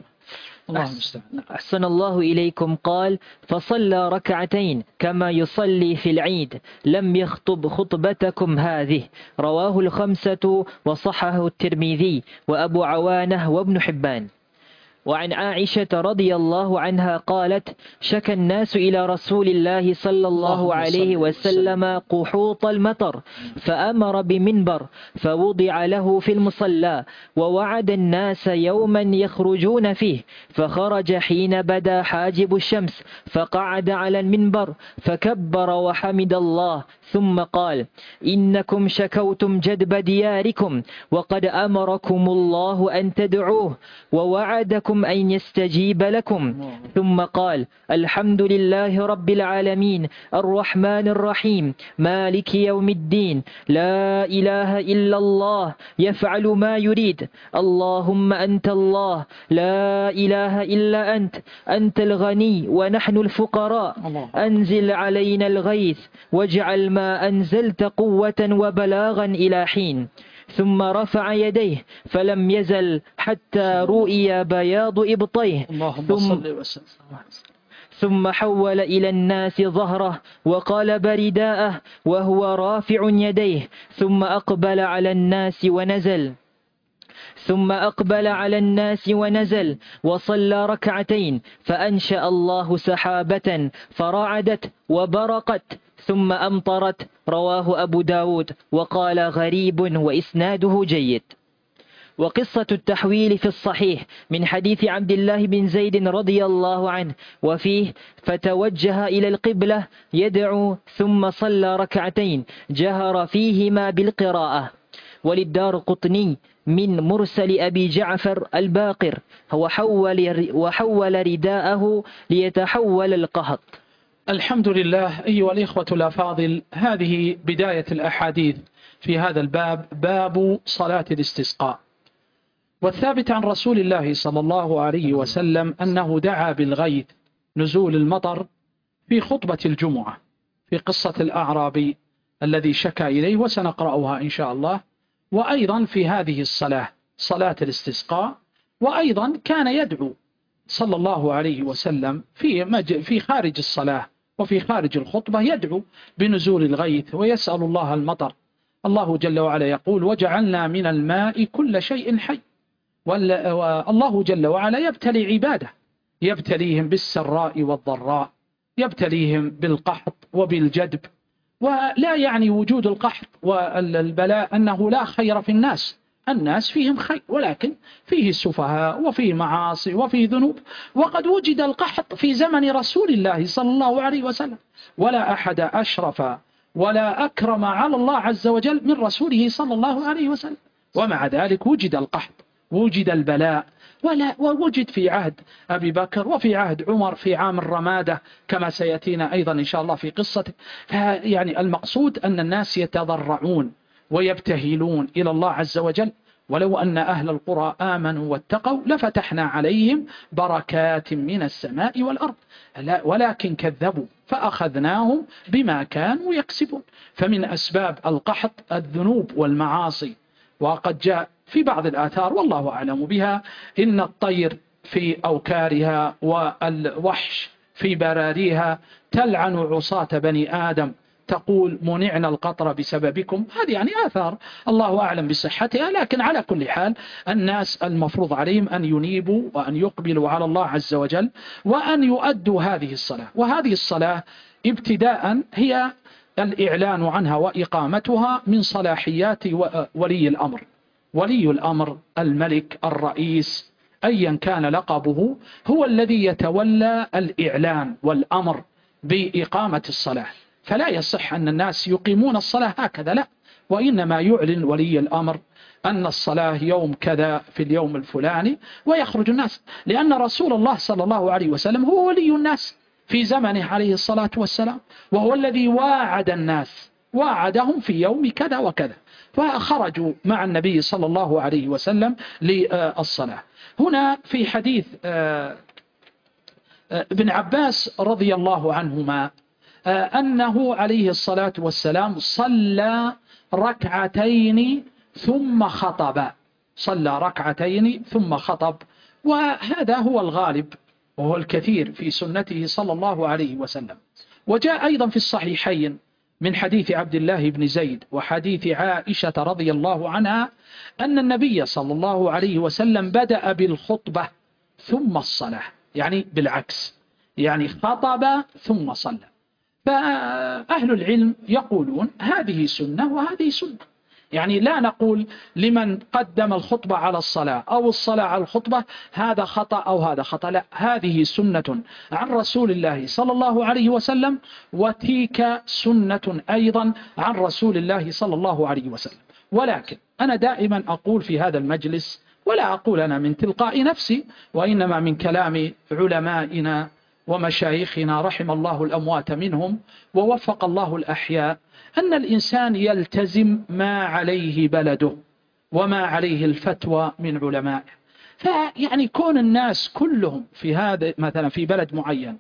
أحسن الله إليكم. قال: فصلى ركعتين كما يصلي في العيد، لم يخطب خطبتكم هذه. رواه 5 وصححه الترمذي وأبو عوانة وابن حبان. وعن عائشة رضي الله عنها قالت: شكى الناس إلى رسول الله صلى الله عليه وسلم قحوط المطر، فأمر بمنبر فوضع له في المصلى، ووعد الناس يوما يخرجون فيه، فخرج حين بدا حاجب الشمس، فقعد على المنبر فكبر وحمد الله، ثم قال: إنكم شكوتم جدب دياركم، وقد أمركم الله أن تدعوه، ووعدكم أن يستجيب لكم. ثم قال: الحمد لله رب العالمين الرحمن الرحيم مالك يوم الدين، لا إله إلا الله يفعل ما يريد، اللهم أنت الله لا إله إلا أنت، أنت الغني ونحن الفقراء، أنزل علينا الغيث واجعل ما أنزلت قوة وبلاغا إلى حين. ثم رفع يديه فلم يزل حتى رؤي بياض إبطيه، ثم حول إلى الناس ظهره وقلب رداءه وهو رافع يديه، ثم أقبل على الناس ونزل وصلى ركعتين، فأنشأ الله سحابة فرعدت وبرقت ثم أمطرت. رواه أبو داود وقال غريب وإسناده جيد. وقصة التحويل في الصحيح من حديث عبد الله بن زيد رضي الله عنه، وفيه: فتوجه إلى القبلة يدعو ثم صلى ركعتين جهر فيهما بالقراءة. وللدارقطني من مرسل أبي جعفر الباقر: وحول رداءه ليتحول القهط. الحمد لله. أيها الإخوة الأفاضل، هذه بداية الأحاديث في هذا الباب، باب صلاة الاستسقاء. والثابت عن رسول الله صلى الله عليه وسلم أنه دعا بالغيث، نزول المطر، في خطبة الجمعة، في قصة الأعرابي الذي شكى إليه، وسنقرأها إن شاء الله. وأيضا في هذه الصلاة، صلاة الاستسقاء، وأيضا كان يدعو صلى الله عليه وسلم في خارج الصلاة وفي خارج الخطبة، يدعو بنزول الغيث ويسأل الله المطر. الله جل وعلا يقول: وجعلنا من الماء كل شيء حي. والله جل وعلا يبتلي عباده، يبتليهم بالسراء والضراء، يبتليهم بالقحط وبالجدب. ولا يعني وجود القحط والبلاء أنه لا خير في الناس، الناس فيهم خير، ولكن فيه سفهاء وفيه معاصي وفيه ذنوب. وقد وجد القحط في زمن رسول الله صلى الله عليه وسلم، ولا أحد أشرف ولا أكرم على الله عز وجل من رسوله صلى الله عليه وسلم، ومع ذلك وجد القحط، وجد البلاء، ووجد في عهد أبي بكر وفي عهد عمر في عام الرمادة كما سيأتينا أيضا إن شاء الله في قصته. يعني المقصود أن الناس يتضرعون ويبتهلون إلى الله عز وجل. ولو أن أهل القرى آمنوا واتقوا لفتحنا عليهم بركات من السماء والأرض، ولكن كذبوا فأخذناهم بما كانوا يكسبون. فمن أسباب القحط الذنوب والمعاصي. وقد جاء في بعض الآثار والله أعلم بها إن الطير في أوكارها والوحش في براريها تلعن عصاة بني آدم تقول منعنا القطر بسببكم. هذه يعني آثار الله أعلم بصحتها، لكن على كل حال الناس المفروض عليهم أن ينيبوا وأن يقبلوا على الله عز وجل وأن يؤدوا هذه الصلاة. وهذه الصلاة ابتداء هي الإعلان عنها وإقامتها من صلاحيات ولي الأمر. ولي الأمر الملك الرئيس أيا كان لقبه هو الذي يتولى الإعلان والأمر بإقامة الصلاة. فلا يصح أن الناس يقيمون الصلاة هكذا، لا، وإنما يعلن ولي الأمر أن الصلاة يوم كذا في اليوم الفلاني ويخرج الناس، لأن رسول الله صلى الله عليه وسلم هو ولي الناس في زمنه عليه الصلاة والسلام، وهو الذي واعد الناس، واعدهم في يوم كذا وكذا، فخرجوا مع النبي صلى الله عليه وسلم للصلاة. هنا في حديث ابن عباس رضي الله عنهما أنه عليه الصلاة والسلام صلى ركعتين ثم خطب، صلى ركعتين ثم خطب، وهذا هو الغالب وهو الكثير في سنته صلى الله عليه وسلم. وجاء أيضا في الصحيحين من حديث عبد الله بن زيد وحديث عائشة رضي الله عنها أن النبي صلى الله عليه وسلم بدأ بالخطبة ثم الصلاة، يعني بالعكس، يعني خطب ثم صلى. فأهل العلم يقولون هذه سنة وهذه سنة، يعني لا نقول لمن قدم الخطبة على الصلاة أو الصلاة على الخطبة هذا خطأ أو هذا خطأ، لا، هذه سنة عن رسول الله صلى الله عليه وسلم، وتلك سنة أيضا عن رسول الله صلى الله عليه وسلم. ولكن أنا دائما أقول في هذا المجلس، ولا أقول أنا من تلقاء نفسي وإنما من كلام علمائنا ومشايخنا رحم الله الأموات منهم ووفق الله الأحياء، أن الإنسان يلتزم ما عليه بلده وما عليه الفتوى من علمائه. فيعني كون الناس كلهم في هذا مثلا في بلد معين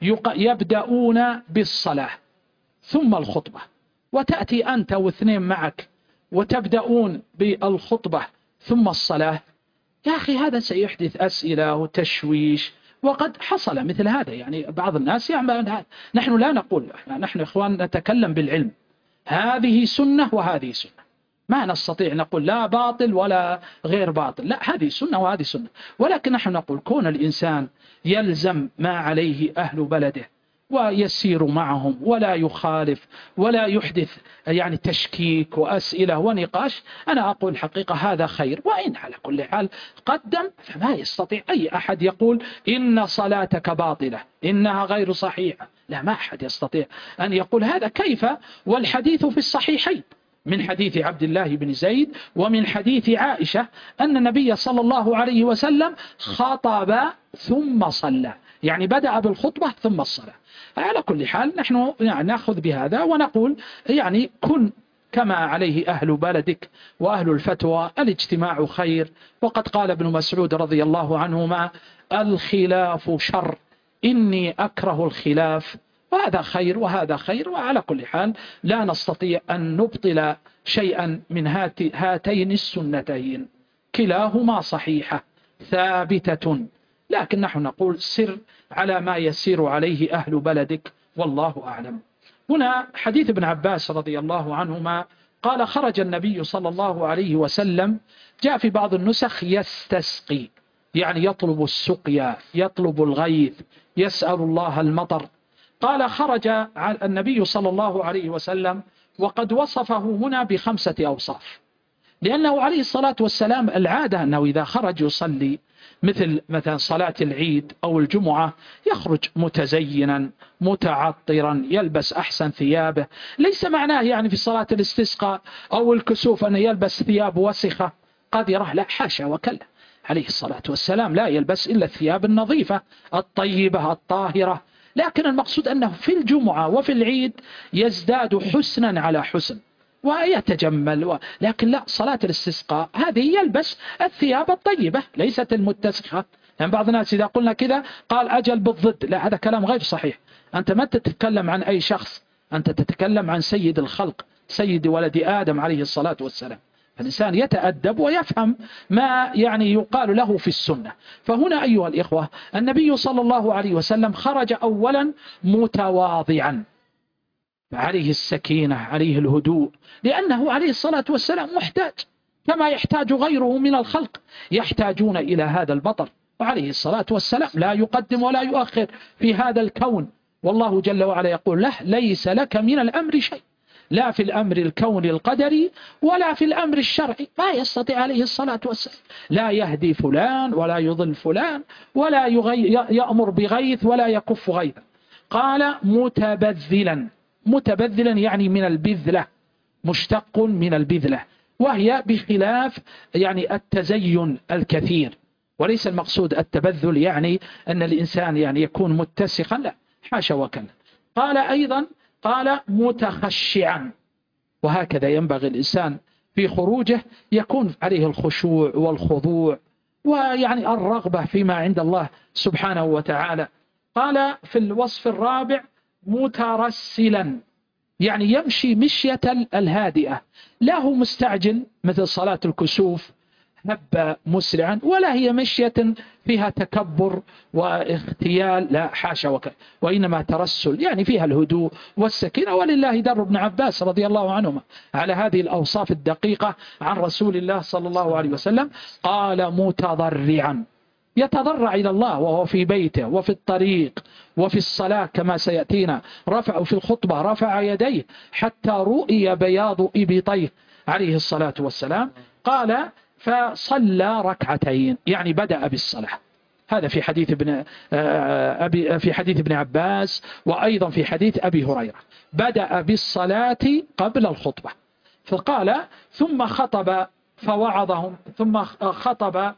يبدأون بالصلاة ثم الخطبة، وتأتي أنت واثنين معك وتبدأون بالخطبة ثم الصلاة، يا أخي هذا سيحدث أسئلة وتشويش. وقد حصل مثل هذا، يعني بعض الناس يعمل هذا. نحن لا نقول، نحن إخوان نتكلم بالعلم، هذه سنة وهذه سنة، ما نستطيع نقول لا باطل ولا غير باطل، لا، هذه سنة وهذه سنة. ولكن نحن نقول كون الإنسان يلزم ما عليه أهل بلده ويسير معهم ولا يخالف ولا يحدث يعني تشكيك وأسئلة ونقاش، أنا أقول حقيقة هذا خير. وإن على كل حال قدم، فما يستطيع أي أحد يقول إن صلاتك باطلة إنها غير صحيحة، لا، ما أحد يستطيع أن يقول هذا. كيف والحديث في الصحيحين من حديث عبد الله بن زيد ومن حديث عائشة أن النبي صلى الله عليه وسلم خطب ثم صلى، يعني بدأ بالخطبة ثم الصلاة. على كل حال نحن نأخذ بهذا ونقول يعني كن كما عليه أهل بلدك وأهل الفتوى، الاجتماع خير. وقد قال ابن مسعود رضي الله عنهما الخلاف شر إني أكره الخلاف، وهذا خير وهذا خير. وعلى كل حال لا نستطيع أن نبطل شيئا من هاتين السنتين، كلاهما صحيحة ثابتة، لكن نحن نقول سر على ما يسير عليه أهل بلدك والله أعلم. هنا حديث ابن عباس رضي الله عنهما قال خرج النبي صلى الله عليه وسلم، جاء في بعض النسخ يستسقي، يعني يطلب السقيا، يطلب الغيث، يسأل الله المطر. قال خرج النبي صلى الله عليه وسلم وقد وصفه هنا ب5 أوصاف. لأنه عليه الصلاة والسلام العادة أنه إذا خرج يصلي مثلا صلاة العيد أو الجمعة يخرج متزينا متعطرا يلبس أحسن ثيابه. ليس معناه يعني في صلاة الاستسقاء أو الكسوف أن يلبس ثياب وسخة قذرة، لا حاشا وكلا، عليه الصلاة والسلام لا يلبس إلا الثياب النظيفة الطيبة الطاهرة. لكن المقصود أنه في الجمعة وفي العيد يزداد حسنا على حسن ويتجمل لكن لا، صلاة الاستسقاء هذه يلبس الثياب الطيبة ليست المتسخة. يعني بعض الناس إذا قلنا كذا قال أجل بالضد، لا، هذا كلام غير صحيح. أنت ما تتكلم عن أي شخص، أنت تتكلم عن سيد الخلق، سيد ولد آدم عليه الصلاة والسلام. فالإنسان يتأدب ويفهم ما يعني يقال له في السنة. فهنا أيها الإخوة النبي صلى الله عليه وسلم خرج أولا متواضعا، عليه السكينة عليه الهدوء، لأنه عليه الصلاة والسلام محتاج كما يحتاج غيره من الخلق، يحتاجون إلى هذا البطر، وعليه الصلاة والسلام لا يقدم ولا يؤخر في هذا الكون. والله جل وعلا يقول له ليس لك من الأمر شيء، لا في الأمر الكوني القدري ولا في الأمر الشرعي، ما يستطيع عليه الصلاة والسلام، لا يهدي فلان ولا يضل فلان ولا يأمر بغيث ولا يكف غيثا. قال متبذلا، متبذلا يعني من البذلة، مشتق من البذلة، وهي بخلاف يعني التزين الكثير، وليس المقصود التبذل يعني أن الإنسان يعني يكون متسخا، لا حاشا وكلا. قال أيضا قال متخشعا، وهكذا ينبغي الإنسان في خروجه يكون عليه الخشوع والخضوع ويعني الرغبة فيما عند الله سبحانه وتعالى. قال في الوصف الرابع مترسلا، يعني يمشي مشية الهادئة، لا هو مستعجل مثل صلاة الكسوف هب مسرعا، ولا هي مشية فيها تكبر واختيال، لا حاشا وكلا، وإنما ترسل يعني فيها الهدوء والسكينة. ولله در ابن عباس رضي الله عنهما على هذه الأوصاف الدقيقة عن رسول الله صلى الله عليه وسلم. قال متضرعا، يتضرع إلى الله وهو في بيته وفي الطريق وفي الصلاة كما سيأتينا، رفع في الخطبة رفع يديه حتى رؤي بياض إبطيه عليه الصلاة والسلام. قال فصلى ركعتين، يعني بدأ بالصلاة. هذا في حديث ابن عباس، وأيضا في حديث أبي هريرة، بدأ بالصلاة قبل الخطبة. فقال ثم خطب فوعظهم، ثم خطب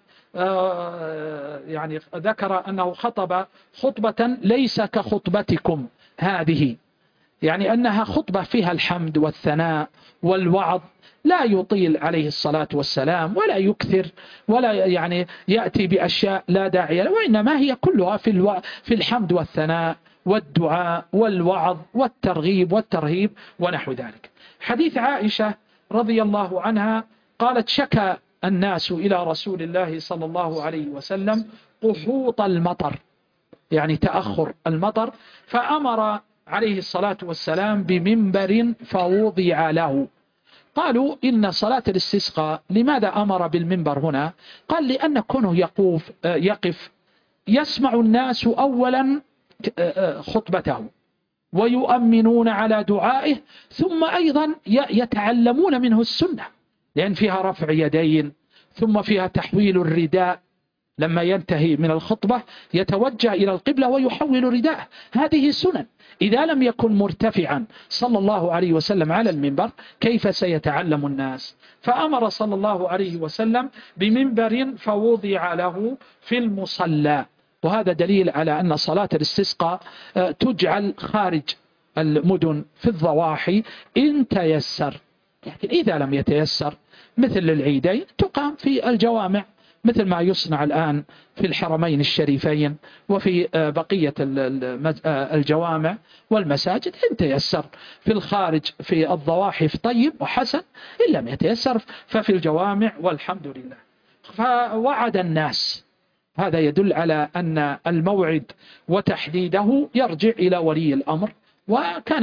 يعني ذكر أنه خطب خطبة ليس كخطبتكم هذه، يعني أنها خطبة فيها الحمد والثناء والوعظ، لا يطيل عليه الصلاة والسلام ولا يكثر ولا يعني يأتي بأشياء لا داعي له، وإنما هي كلها في الحمد والثناء والدعاء والوعظ والترغيب والترهيب ونحو ذلك. حديث عائشة رضي الله عنها قالت شكى الناس إلى رسول الله صلى الله عليه وسلم قحوط المطر، يعني تأخر المطر، فأمر عليه الصلاة والسلام بمنبر فوضع له. قالوا إن صلاة الاستسقاء لماذا أمر بالمنبر هنا؟ قال لأن كونه يقف يسمع الناس أولا خطبته ويؤمنون على دعائه، ثم أيضا يتعلمون منه السنة، لأن فيها رفع يدين، ثم فيها تحويل الرداء، لما ينتهي من الخطبة يتوجه إلى القبلة ويحول رداءه، هذه سنن. إذا لم يكن مرتفعا صلى الله عليه وسلم على المنبر كيف سيتعلم الناس؟ فأمر صلى الله عليه وسلم بمنبر فوضع له في المصلى، وهذا دليل على أن صلاة الاستسقاء تجعل خارج المدن في الضواحي إن تيسر، لكن إذا لم يتيسر مثل العيدين تقام في الجوامع، مثل ما يصنع الآن في الحرمين الشريفين وفي بقية الجوامع والمساجد. إن تيسر في الخارج في الضواحي في طيب وحسن، إن لم يتيسر ففي الجوامع والحمد لله. فوعد الناس، هذا يدل على أن الموعد وتحديده يرجع إلى ولي الأمر، وكان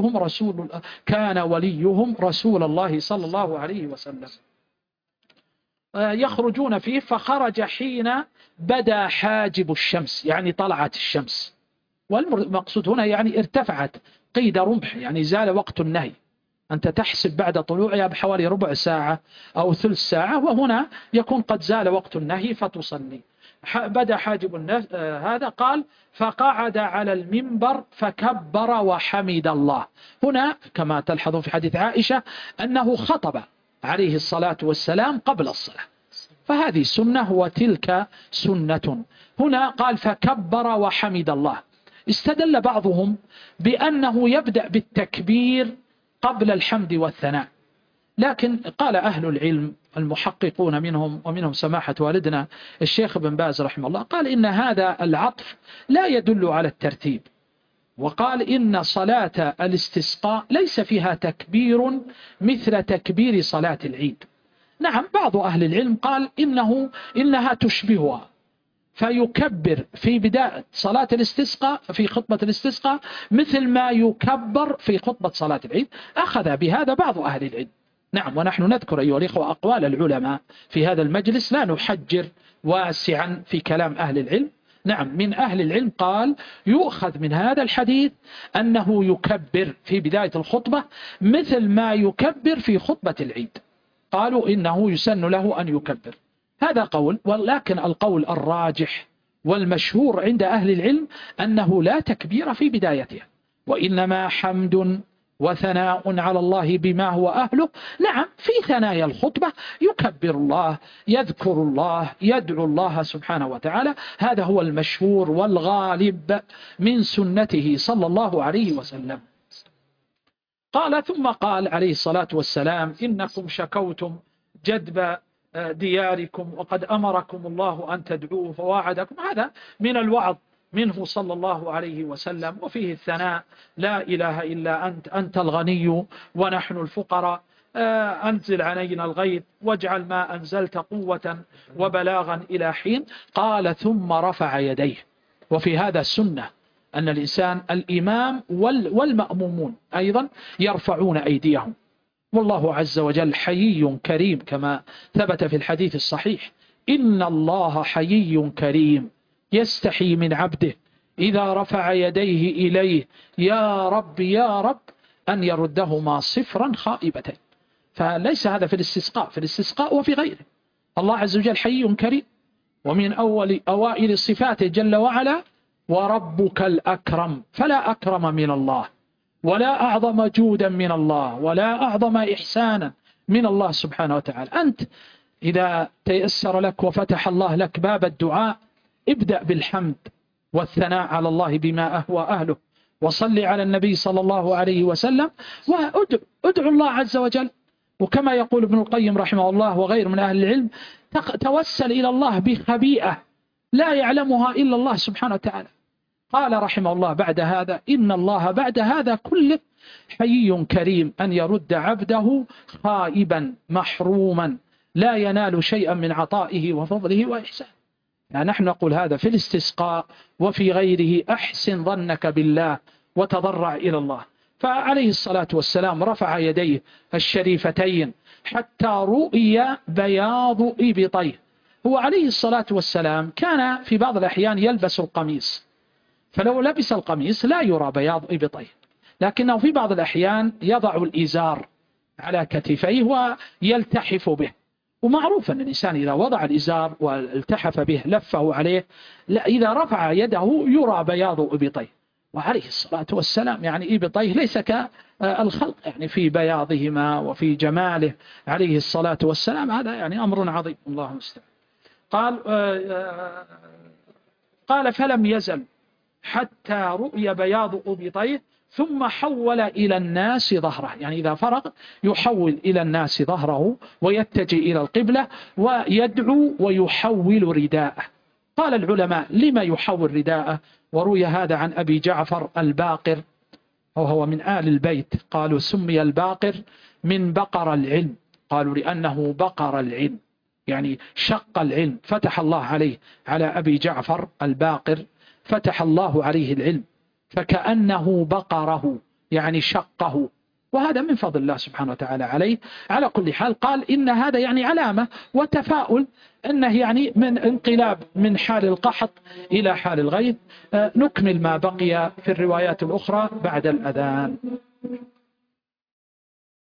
وليهم رسول الله صلى الله عليه وسلم. يخرجون فيه، فخرج حين بدا حاجب الشمس، يعني طلعت الشمس، والمقصود هنا يعني ارتفعت قيد رمح، يعني زال وقت النهي، أنت تحسب بعد طلوعها بحوالي ربع ساعة أو ثلث ساعة، وهنا يكون قد زال وقت النهي فتصلي. بدأ حاجب هذا قال فقعد على المنبر فكبر وحمد الله. هنا كما تلحظون في حديث عائشة أنه خطب عليه الصلاة والسلام قبل الصلاة، فهذه سنة وتلك سنة. هنا قال فكبر وحمد الله. استدل بعضهم بأنه يبدأ بالتكبير قبل الحمد والثناء، لكن قال أهل العلم المحققون منهم ومنهم سماحة والدنا الشيخ بن باز رحمه الله، قال إن هذا العطف لا يدل على الترتيب، وقال إن صلاة الاستسقاء ليس فيها تكبير مثل تكبير صلاة العيد. نعم بعض أهل العلم قال إنها تشبهها، فيكبر في بداية صلاة الاستسقاء في خطبة الاستسقاء مثل ما يكبر في خطبة صلاة العيد. أخذ بهذا بعض أهل العلم. نعم، ونحن نذكر أيها الإخوة أقوال العلماء في هذا المجلس، لا نحجر واسعا في كلام أهل العلم. نعم، من أهل العلم قال يؤخذ من هذا الحديث أنه يكبر في بداية الخطبة مثل ما يكبر في خطبة العيد، قالوا إنه يسن له أن يكبر. هذا قول، ولكن القول الراجح والمشهور عند أهل العلم أنه لا تكبير في بدايتها، وإنما حمد وثناء على الله بما هو أهله. نعم، في ثنايا الخطبة يكبر الله، يذكر الله، يدعو الله سبحانه وتعالى. هذا هو المشهور والغالب من سنته صلى الله عليه وسلم. قال ثم قال عليه الصلاة والسلام إنكم شكوتم جدب دياركم وقد أمركم الله أن تدعوه فواعدكم. هذا من الوعظ منه صلى الله عليه وسلم، وفيه الثناء: لا إله إلا أنت، أنت الغني ونحن الفقراء، أنزل علينا الغيث واجعل ما أنزلت قوة وبلاغا إلى حين. قال ثم رفع يديه. وفي هذا السنة أن الإنسان الإمام والمأمومون أيضا يرفعون أيديهم، والله عز وجل حيي كريم كما ثبت في الحديث الصحيح: إن الله حيي كريم يستحي من عبده إذا رفع يديه إليه يا رب يا رب أن يردهما صفرا خائبتين. فليس هذا في الاستسقاء، في الاستسقاء وفي غيره. الله عز وجل حيي كريم، ومن أوائل صفاته جل وعلا: وربك الأكرم، فلا أكرم من الله ولا أعظم جودا من الله ولا أعظم إحسانا من الله سبحانه وتعالى. أنت إذا تيسر لك وفتح الله لك باب الدعاء، ابدأ بالحمد والثناء على الله بما هو أهله، وصل على النبي صلى الله عليه وسلم، وادعو الله عز وجل. وكما يقول ابن القيم رحمه الله وغير من أهل العلم: توسل إلى الله بخبيئة لا يعلمها إلا الله سبحانه وتعالى. قال رحمه الله بعد هذا: إن الله بعد هذا كله حيي كريم أن يرد عبده خائبا محروما لا ينال شيئا من عطائه وفضله وإحسانه. يعني نحن نقول هذا في الاستسقاء وفي غيره: أحسن ظنك بالله وتضرع إلى الله. فعليه الصلاة والسلام رفع يديه الشريفتين حتى رؤي بياض إبطيه. هو عليه الصلاة والسلام كان في بعض الأحيان يلبس القميص، فلو لبس القميص لا يرى بياض إبطيه، لكنه في بعض الأحيان يضع الإزار على كتفيه ويلتحف به. ومعروف أن الإنسان إذا وضع الإزار والتحف به لفه عليه، إذا رفع يده يرى بياض إبطيه. وعليه الصلاة والسلام يعني إبطيه ليس كالخلق يعني في بياضهما وفي جماله عليه الصلاة والسلام. هذا يعني أمر عظيم، الله المستعان. قال فلم يزل حتى رؤي بياض إبطيه ثم حول إلى الناس ظهره. يعني إذا فرغ يحول إلى الناس ظهره ويتجه إلى القبلة ويدعو ويحول رداءه. قال العلماء: لما يحول رداءه؟ وروي هذا عن أبي جعفر الباقر، وهو من آل البيت. قالوا سمي الباقر من بقر العلم، قالوا لأنه بقر العلم، يعني شق العلم، فتح الله عليه، على أبي جعفر الباقر فتح الله عليه العلم، فكأنه بقره يعني شقه، وهذا من فضل الله سبحانه وتعالى عليه. على كل حال قال إن هذا يعني علامة وتفاؤل أنه يعني من انقلاب من حال القحط إلى حال الغيث. نكمل ما بقي في الروايات الأخرى بعد الأذان.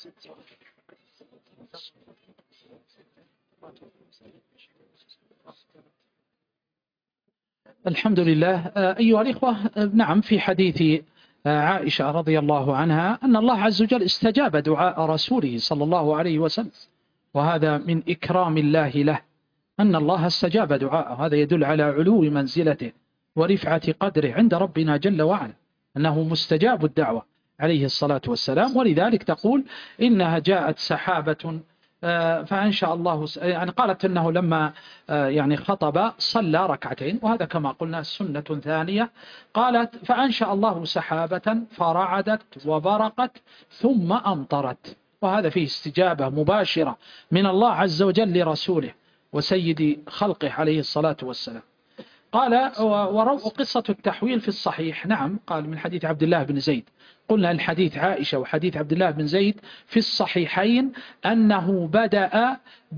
الحمد لله. أيها الإخوة، نعم، في حديث عائشة رضي الله عنها أن الله عز وجل استجاب دعاء رسوله صلى الله عليه وسلم، وهذا من إكرام الله له أن الله استجاب دعاءه. هذا يدل على علو منزلته ورفعة قدره عند ربنا جل وعلا، أنه مستجاب الدعوة عليه الصلاة والسلام. ولذلك تقول إنها جاءت سحابة فأنشأ الله، يعني قالت أنه لما يعني خطب صلى ركعتين، وهذا كما قلنا سنة ثانية. قالت فأنشأ الله سحابة فرعدت وبرقت ثم أمطرت، وهذا فيه استجابة مباشرة من الله عز وجل لرسوله وسيد خلقه عليه الصلاة والسلام. قال وقصة التحويل في الصحيح، نعم، قال من حديث عبد الله بن زيد. قلنا الحديث عائشة وحديث عبد الله بن زيد في الصحيحين أنه بدأ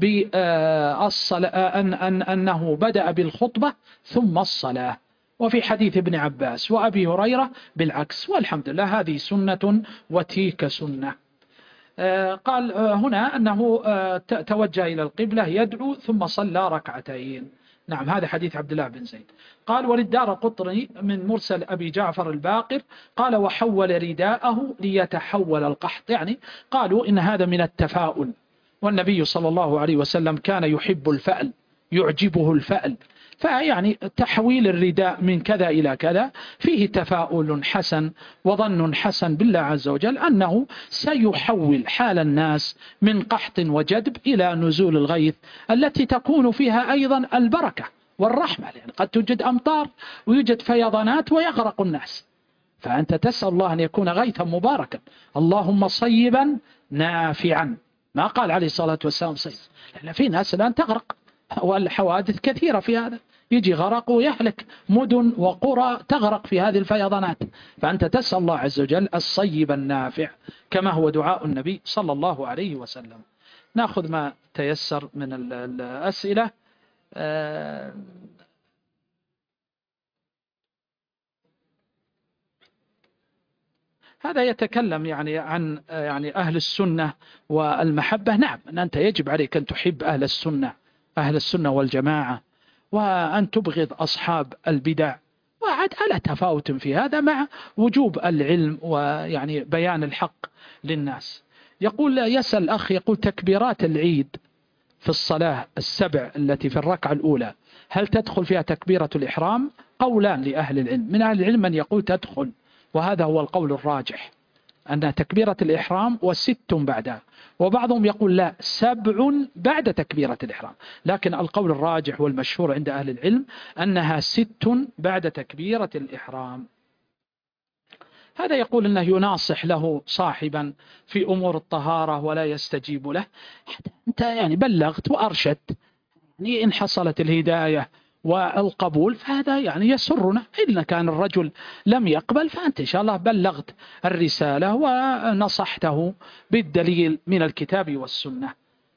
أنه بدأ بالخطبة ثم الصلاة، وفي حديث ابن عباس وأبي هريرة بالعكس. والحمد لله هذه سنة وتلك سنة. قال هنا أنه توجه إلى القبلة يدعو ثم صلى ركعتين. نعم، هذا حديث عبد الله بن زيد. قال وللدارقطني من مرسل أبي جعفر الباقر قال وحول رداءه ليتحول القحط، يعني قالوا إن هذا من التفاؤل، والنبي صلى الله عليه وسلم كان يحب الفأل، يعجبه الفأل، فيعني تحويل الرداء من كذا إلى كذا فيه تفاؤل حسن وظن حسن بالله عز وجل أنه سيحول حال الناس من قحط وجدب إلى نزول الغيث التي تكون فيها أيضا البركة والرحمة، لأن قد توجد أمطار ويوجد فيضانات ويغرق الناس، فأنت تسأل الله أن يكون غيثا مباركا، اللهم صيبا نافعا. ما قال عليه الصلاة والسلام صيب، لأن في ناس الآن تغرق، والحوادث كثيرة في هذا، يجي غرق ويهلك مدن وقرى تغرق في هذه الفيضانات، فأنت تسأل الله عز وجل الصيب النافع كما هو دعاء النبي صلى الله عليه وسلم. نأخذ ما تيسر من الأسئلة. هذا يتكلم يعني عن يعني أهل السنة والمحبة. نعم، أن أنت يجب عليك أن تحب أهل السنة، أهل السنة والجماعة، وأن تبغض أصحاب البدع، وعد على تفاوت في هذا مع وجوب العلم ويعني بيان الحق للناس. يسأل الأخ يقول تكبيرات العيد في الصلاة السبع التي في الركعة الأولى هل تدخل فيها تكبيرة الإحرام؟ قولان لأهل العلم، من أهل العلم من يقول تدخل، وهذا هو القول الراجح أن تكبيرة الإحرام وست بعدها، وبعضهم يقول لا 7 بعد تكبيرة الإحرام، لكن القول الراجح والمشهور عند أهل العلم أنها 6 بعد تكبيرة الإحرام. هذا يقول أنه يناصح له صاحبا في أمور الطهارة ولا يستجيب له. أنت يعني بلغت وأرشدت، يعني إن حصلت الهداية والقبول فهذا يعني يسرنا، إن كان الرجل لم يقبل فأنت إن شاء الله بلغت الرسالة ونصحته بالدليل من الكتاب والسنة.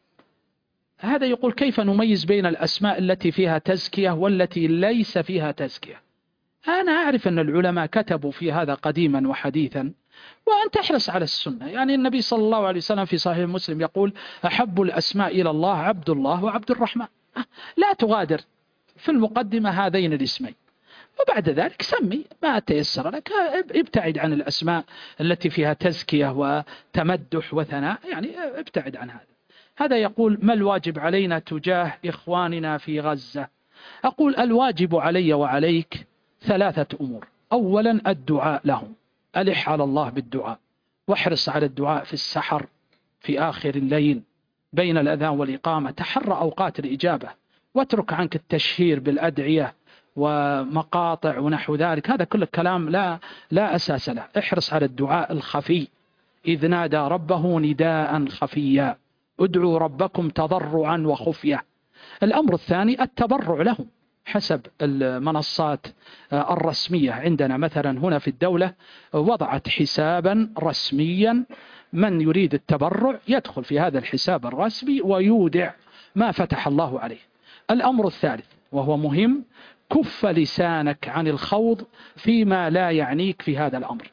هذا يقول كيف نميز بين الأسماء التي فيها تزكية والتي ليس فيها تزكية؟ أنا أعرف أن العلماء كتبوا في هذا قديما وحديثا، وأن تحرص على السنة. يعني النبي صلى الله عليه وسلم في صحيح مسلم يقول أحب الأسماء إلى الله عبد الله وعبد الرحمن. لا تغادر في المقدمة هذين الاسمين، وبعد ذلك سمي ما تيسر لك، ابتعد عن الأسماء التي فيها تزكية وتمدح وثناء، يعني ابتعد عن هذا. هذا يقول ما الواجب علينا تجاه إخواننا في غزة؟ أقول الواجب علي وعليك 3 أمور. أولا الدعاء لهم، ألح على الله بالدعاء، واحرص على الدعاء في السحر في آخر الليل بين الأذان والإقامة، تحرى أوقات الإجابة، واترك عنك التشهير بالأدعية ومقاطع ونحو ذلك، هذا كل الكلام لا أساس له. احرص على الدعاء الخفي، إذ نادى ربه نداء خفيا ادعوا ربكم تضرعا وخفية. الأمر الثاني التبرع لهم حسب المنصات الرسمية عندنا، مثلا هنا في الدولة وضعت حسابا رسميا، من يريد التبرع يدخل في هذا الحساب الرسمي ويودع ما فتح الله عليه. الأمر الثالث وهو مهم، كف لسانك عن الخوض فيما لا يعنيك في هذا الأمر،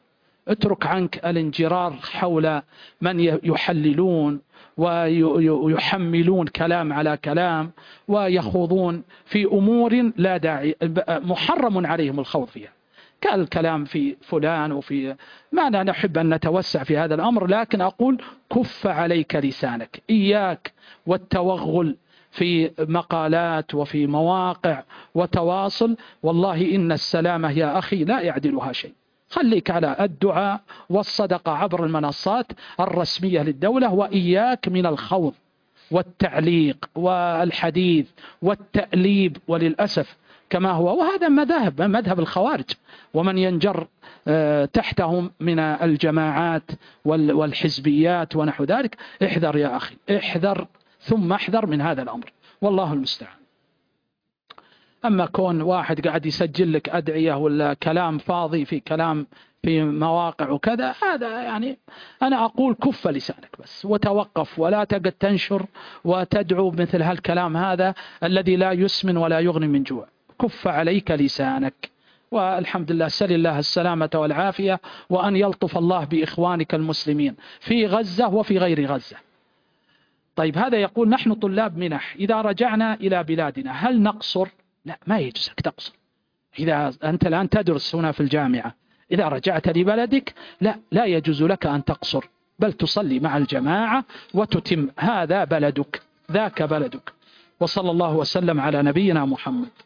اترك عنك الانجرار حول من يحللون ويحملون كلام على كلام ويخوضون في أمور لا داعي، محرم عليهم الخوض فيها، كالكلام في فلان وفي ما لا نحب أن نتوسع في هذا الأمر، لكن أقول كف عليك لسانك، إياك والتوغل في مقالات وفي مواقع وتواصل، والله إن السلامة يا أخي لا يعدلها شيء. خليك على الدعاء والصدقة عبر المنصات الرسمية للدولة، وإياك من الخوض والتعليق والحديث والتأليب، وللأسف كما هو، وهذا مذهب الخوارج ومن ينجر تحتهم من الجماعات والحزبيات ونحو ذلك. احذر يا أخي، احذر ثم احذر من هذا الأمر، والله المستعان. أما كون واحد قاعد يسجل لك أدعية ولا كلام فاضي في كلام في مواقع وكذا، هذا يعني أنا أقول كف لسانك بس وتوقف، ولا تقعد تنشر وتدعو مثل هالكلام هذا الذي لا يسمن ولا يغني من جوع. كف عليك لسانك، والحمد لله، سل الله السلامة والعافية، وأن يلطف الله بإخوانك المسلمين في غزة وفي غير غزة. طيب، هذا يقول نحن طلاب منح، إذا رجعنا إلى بلادنا هل نقصر؟ لا، ما يجوز لك تقصر. إذا أنت الآن تدرس هنا في الجامعة، إذا رجعت لبلدك لا يجوز لك أن تقصر، بل تصلي مع الجماعة وتتم، هذا بلدك، ذاك بلدك. وصلى الله وسلم على نبينا محمد.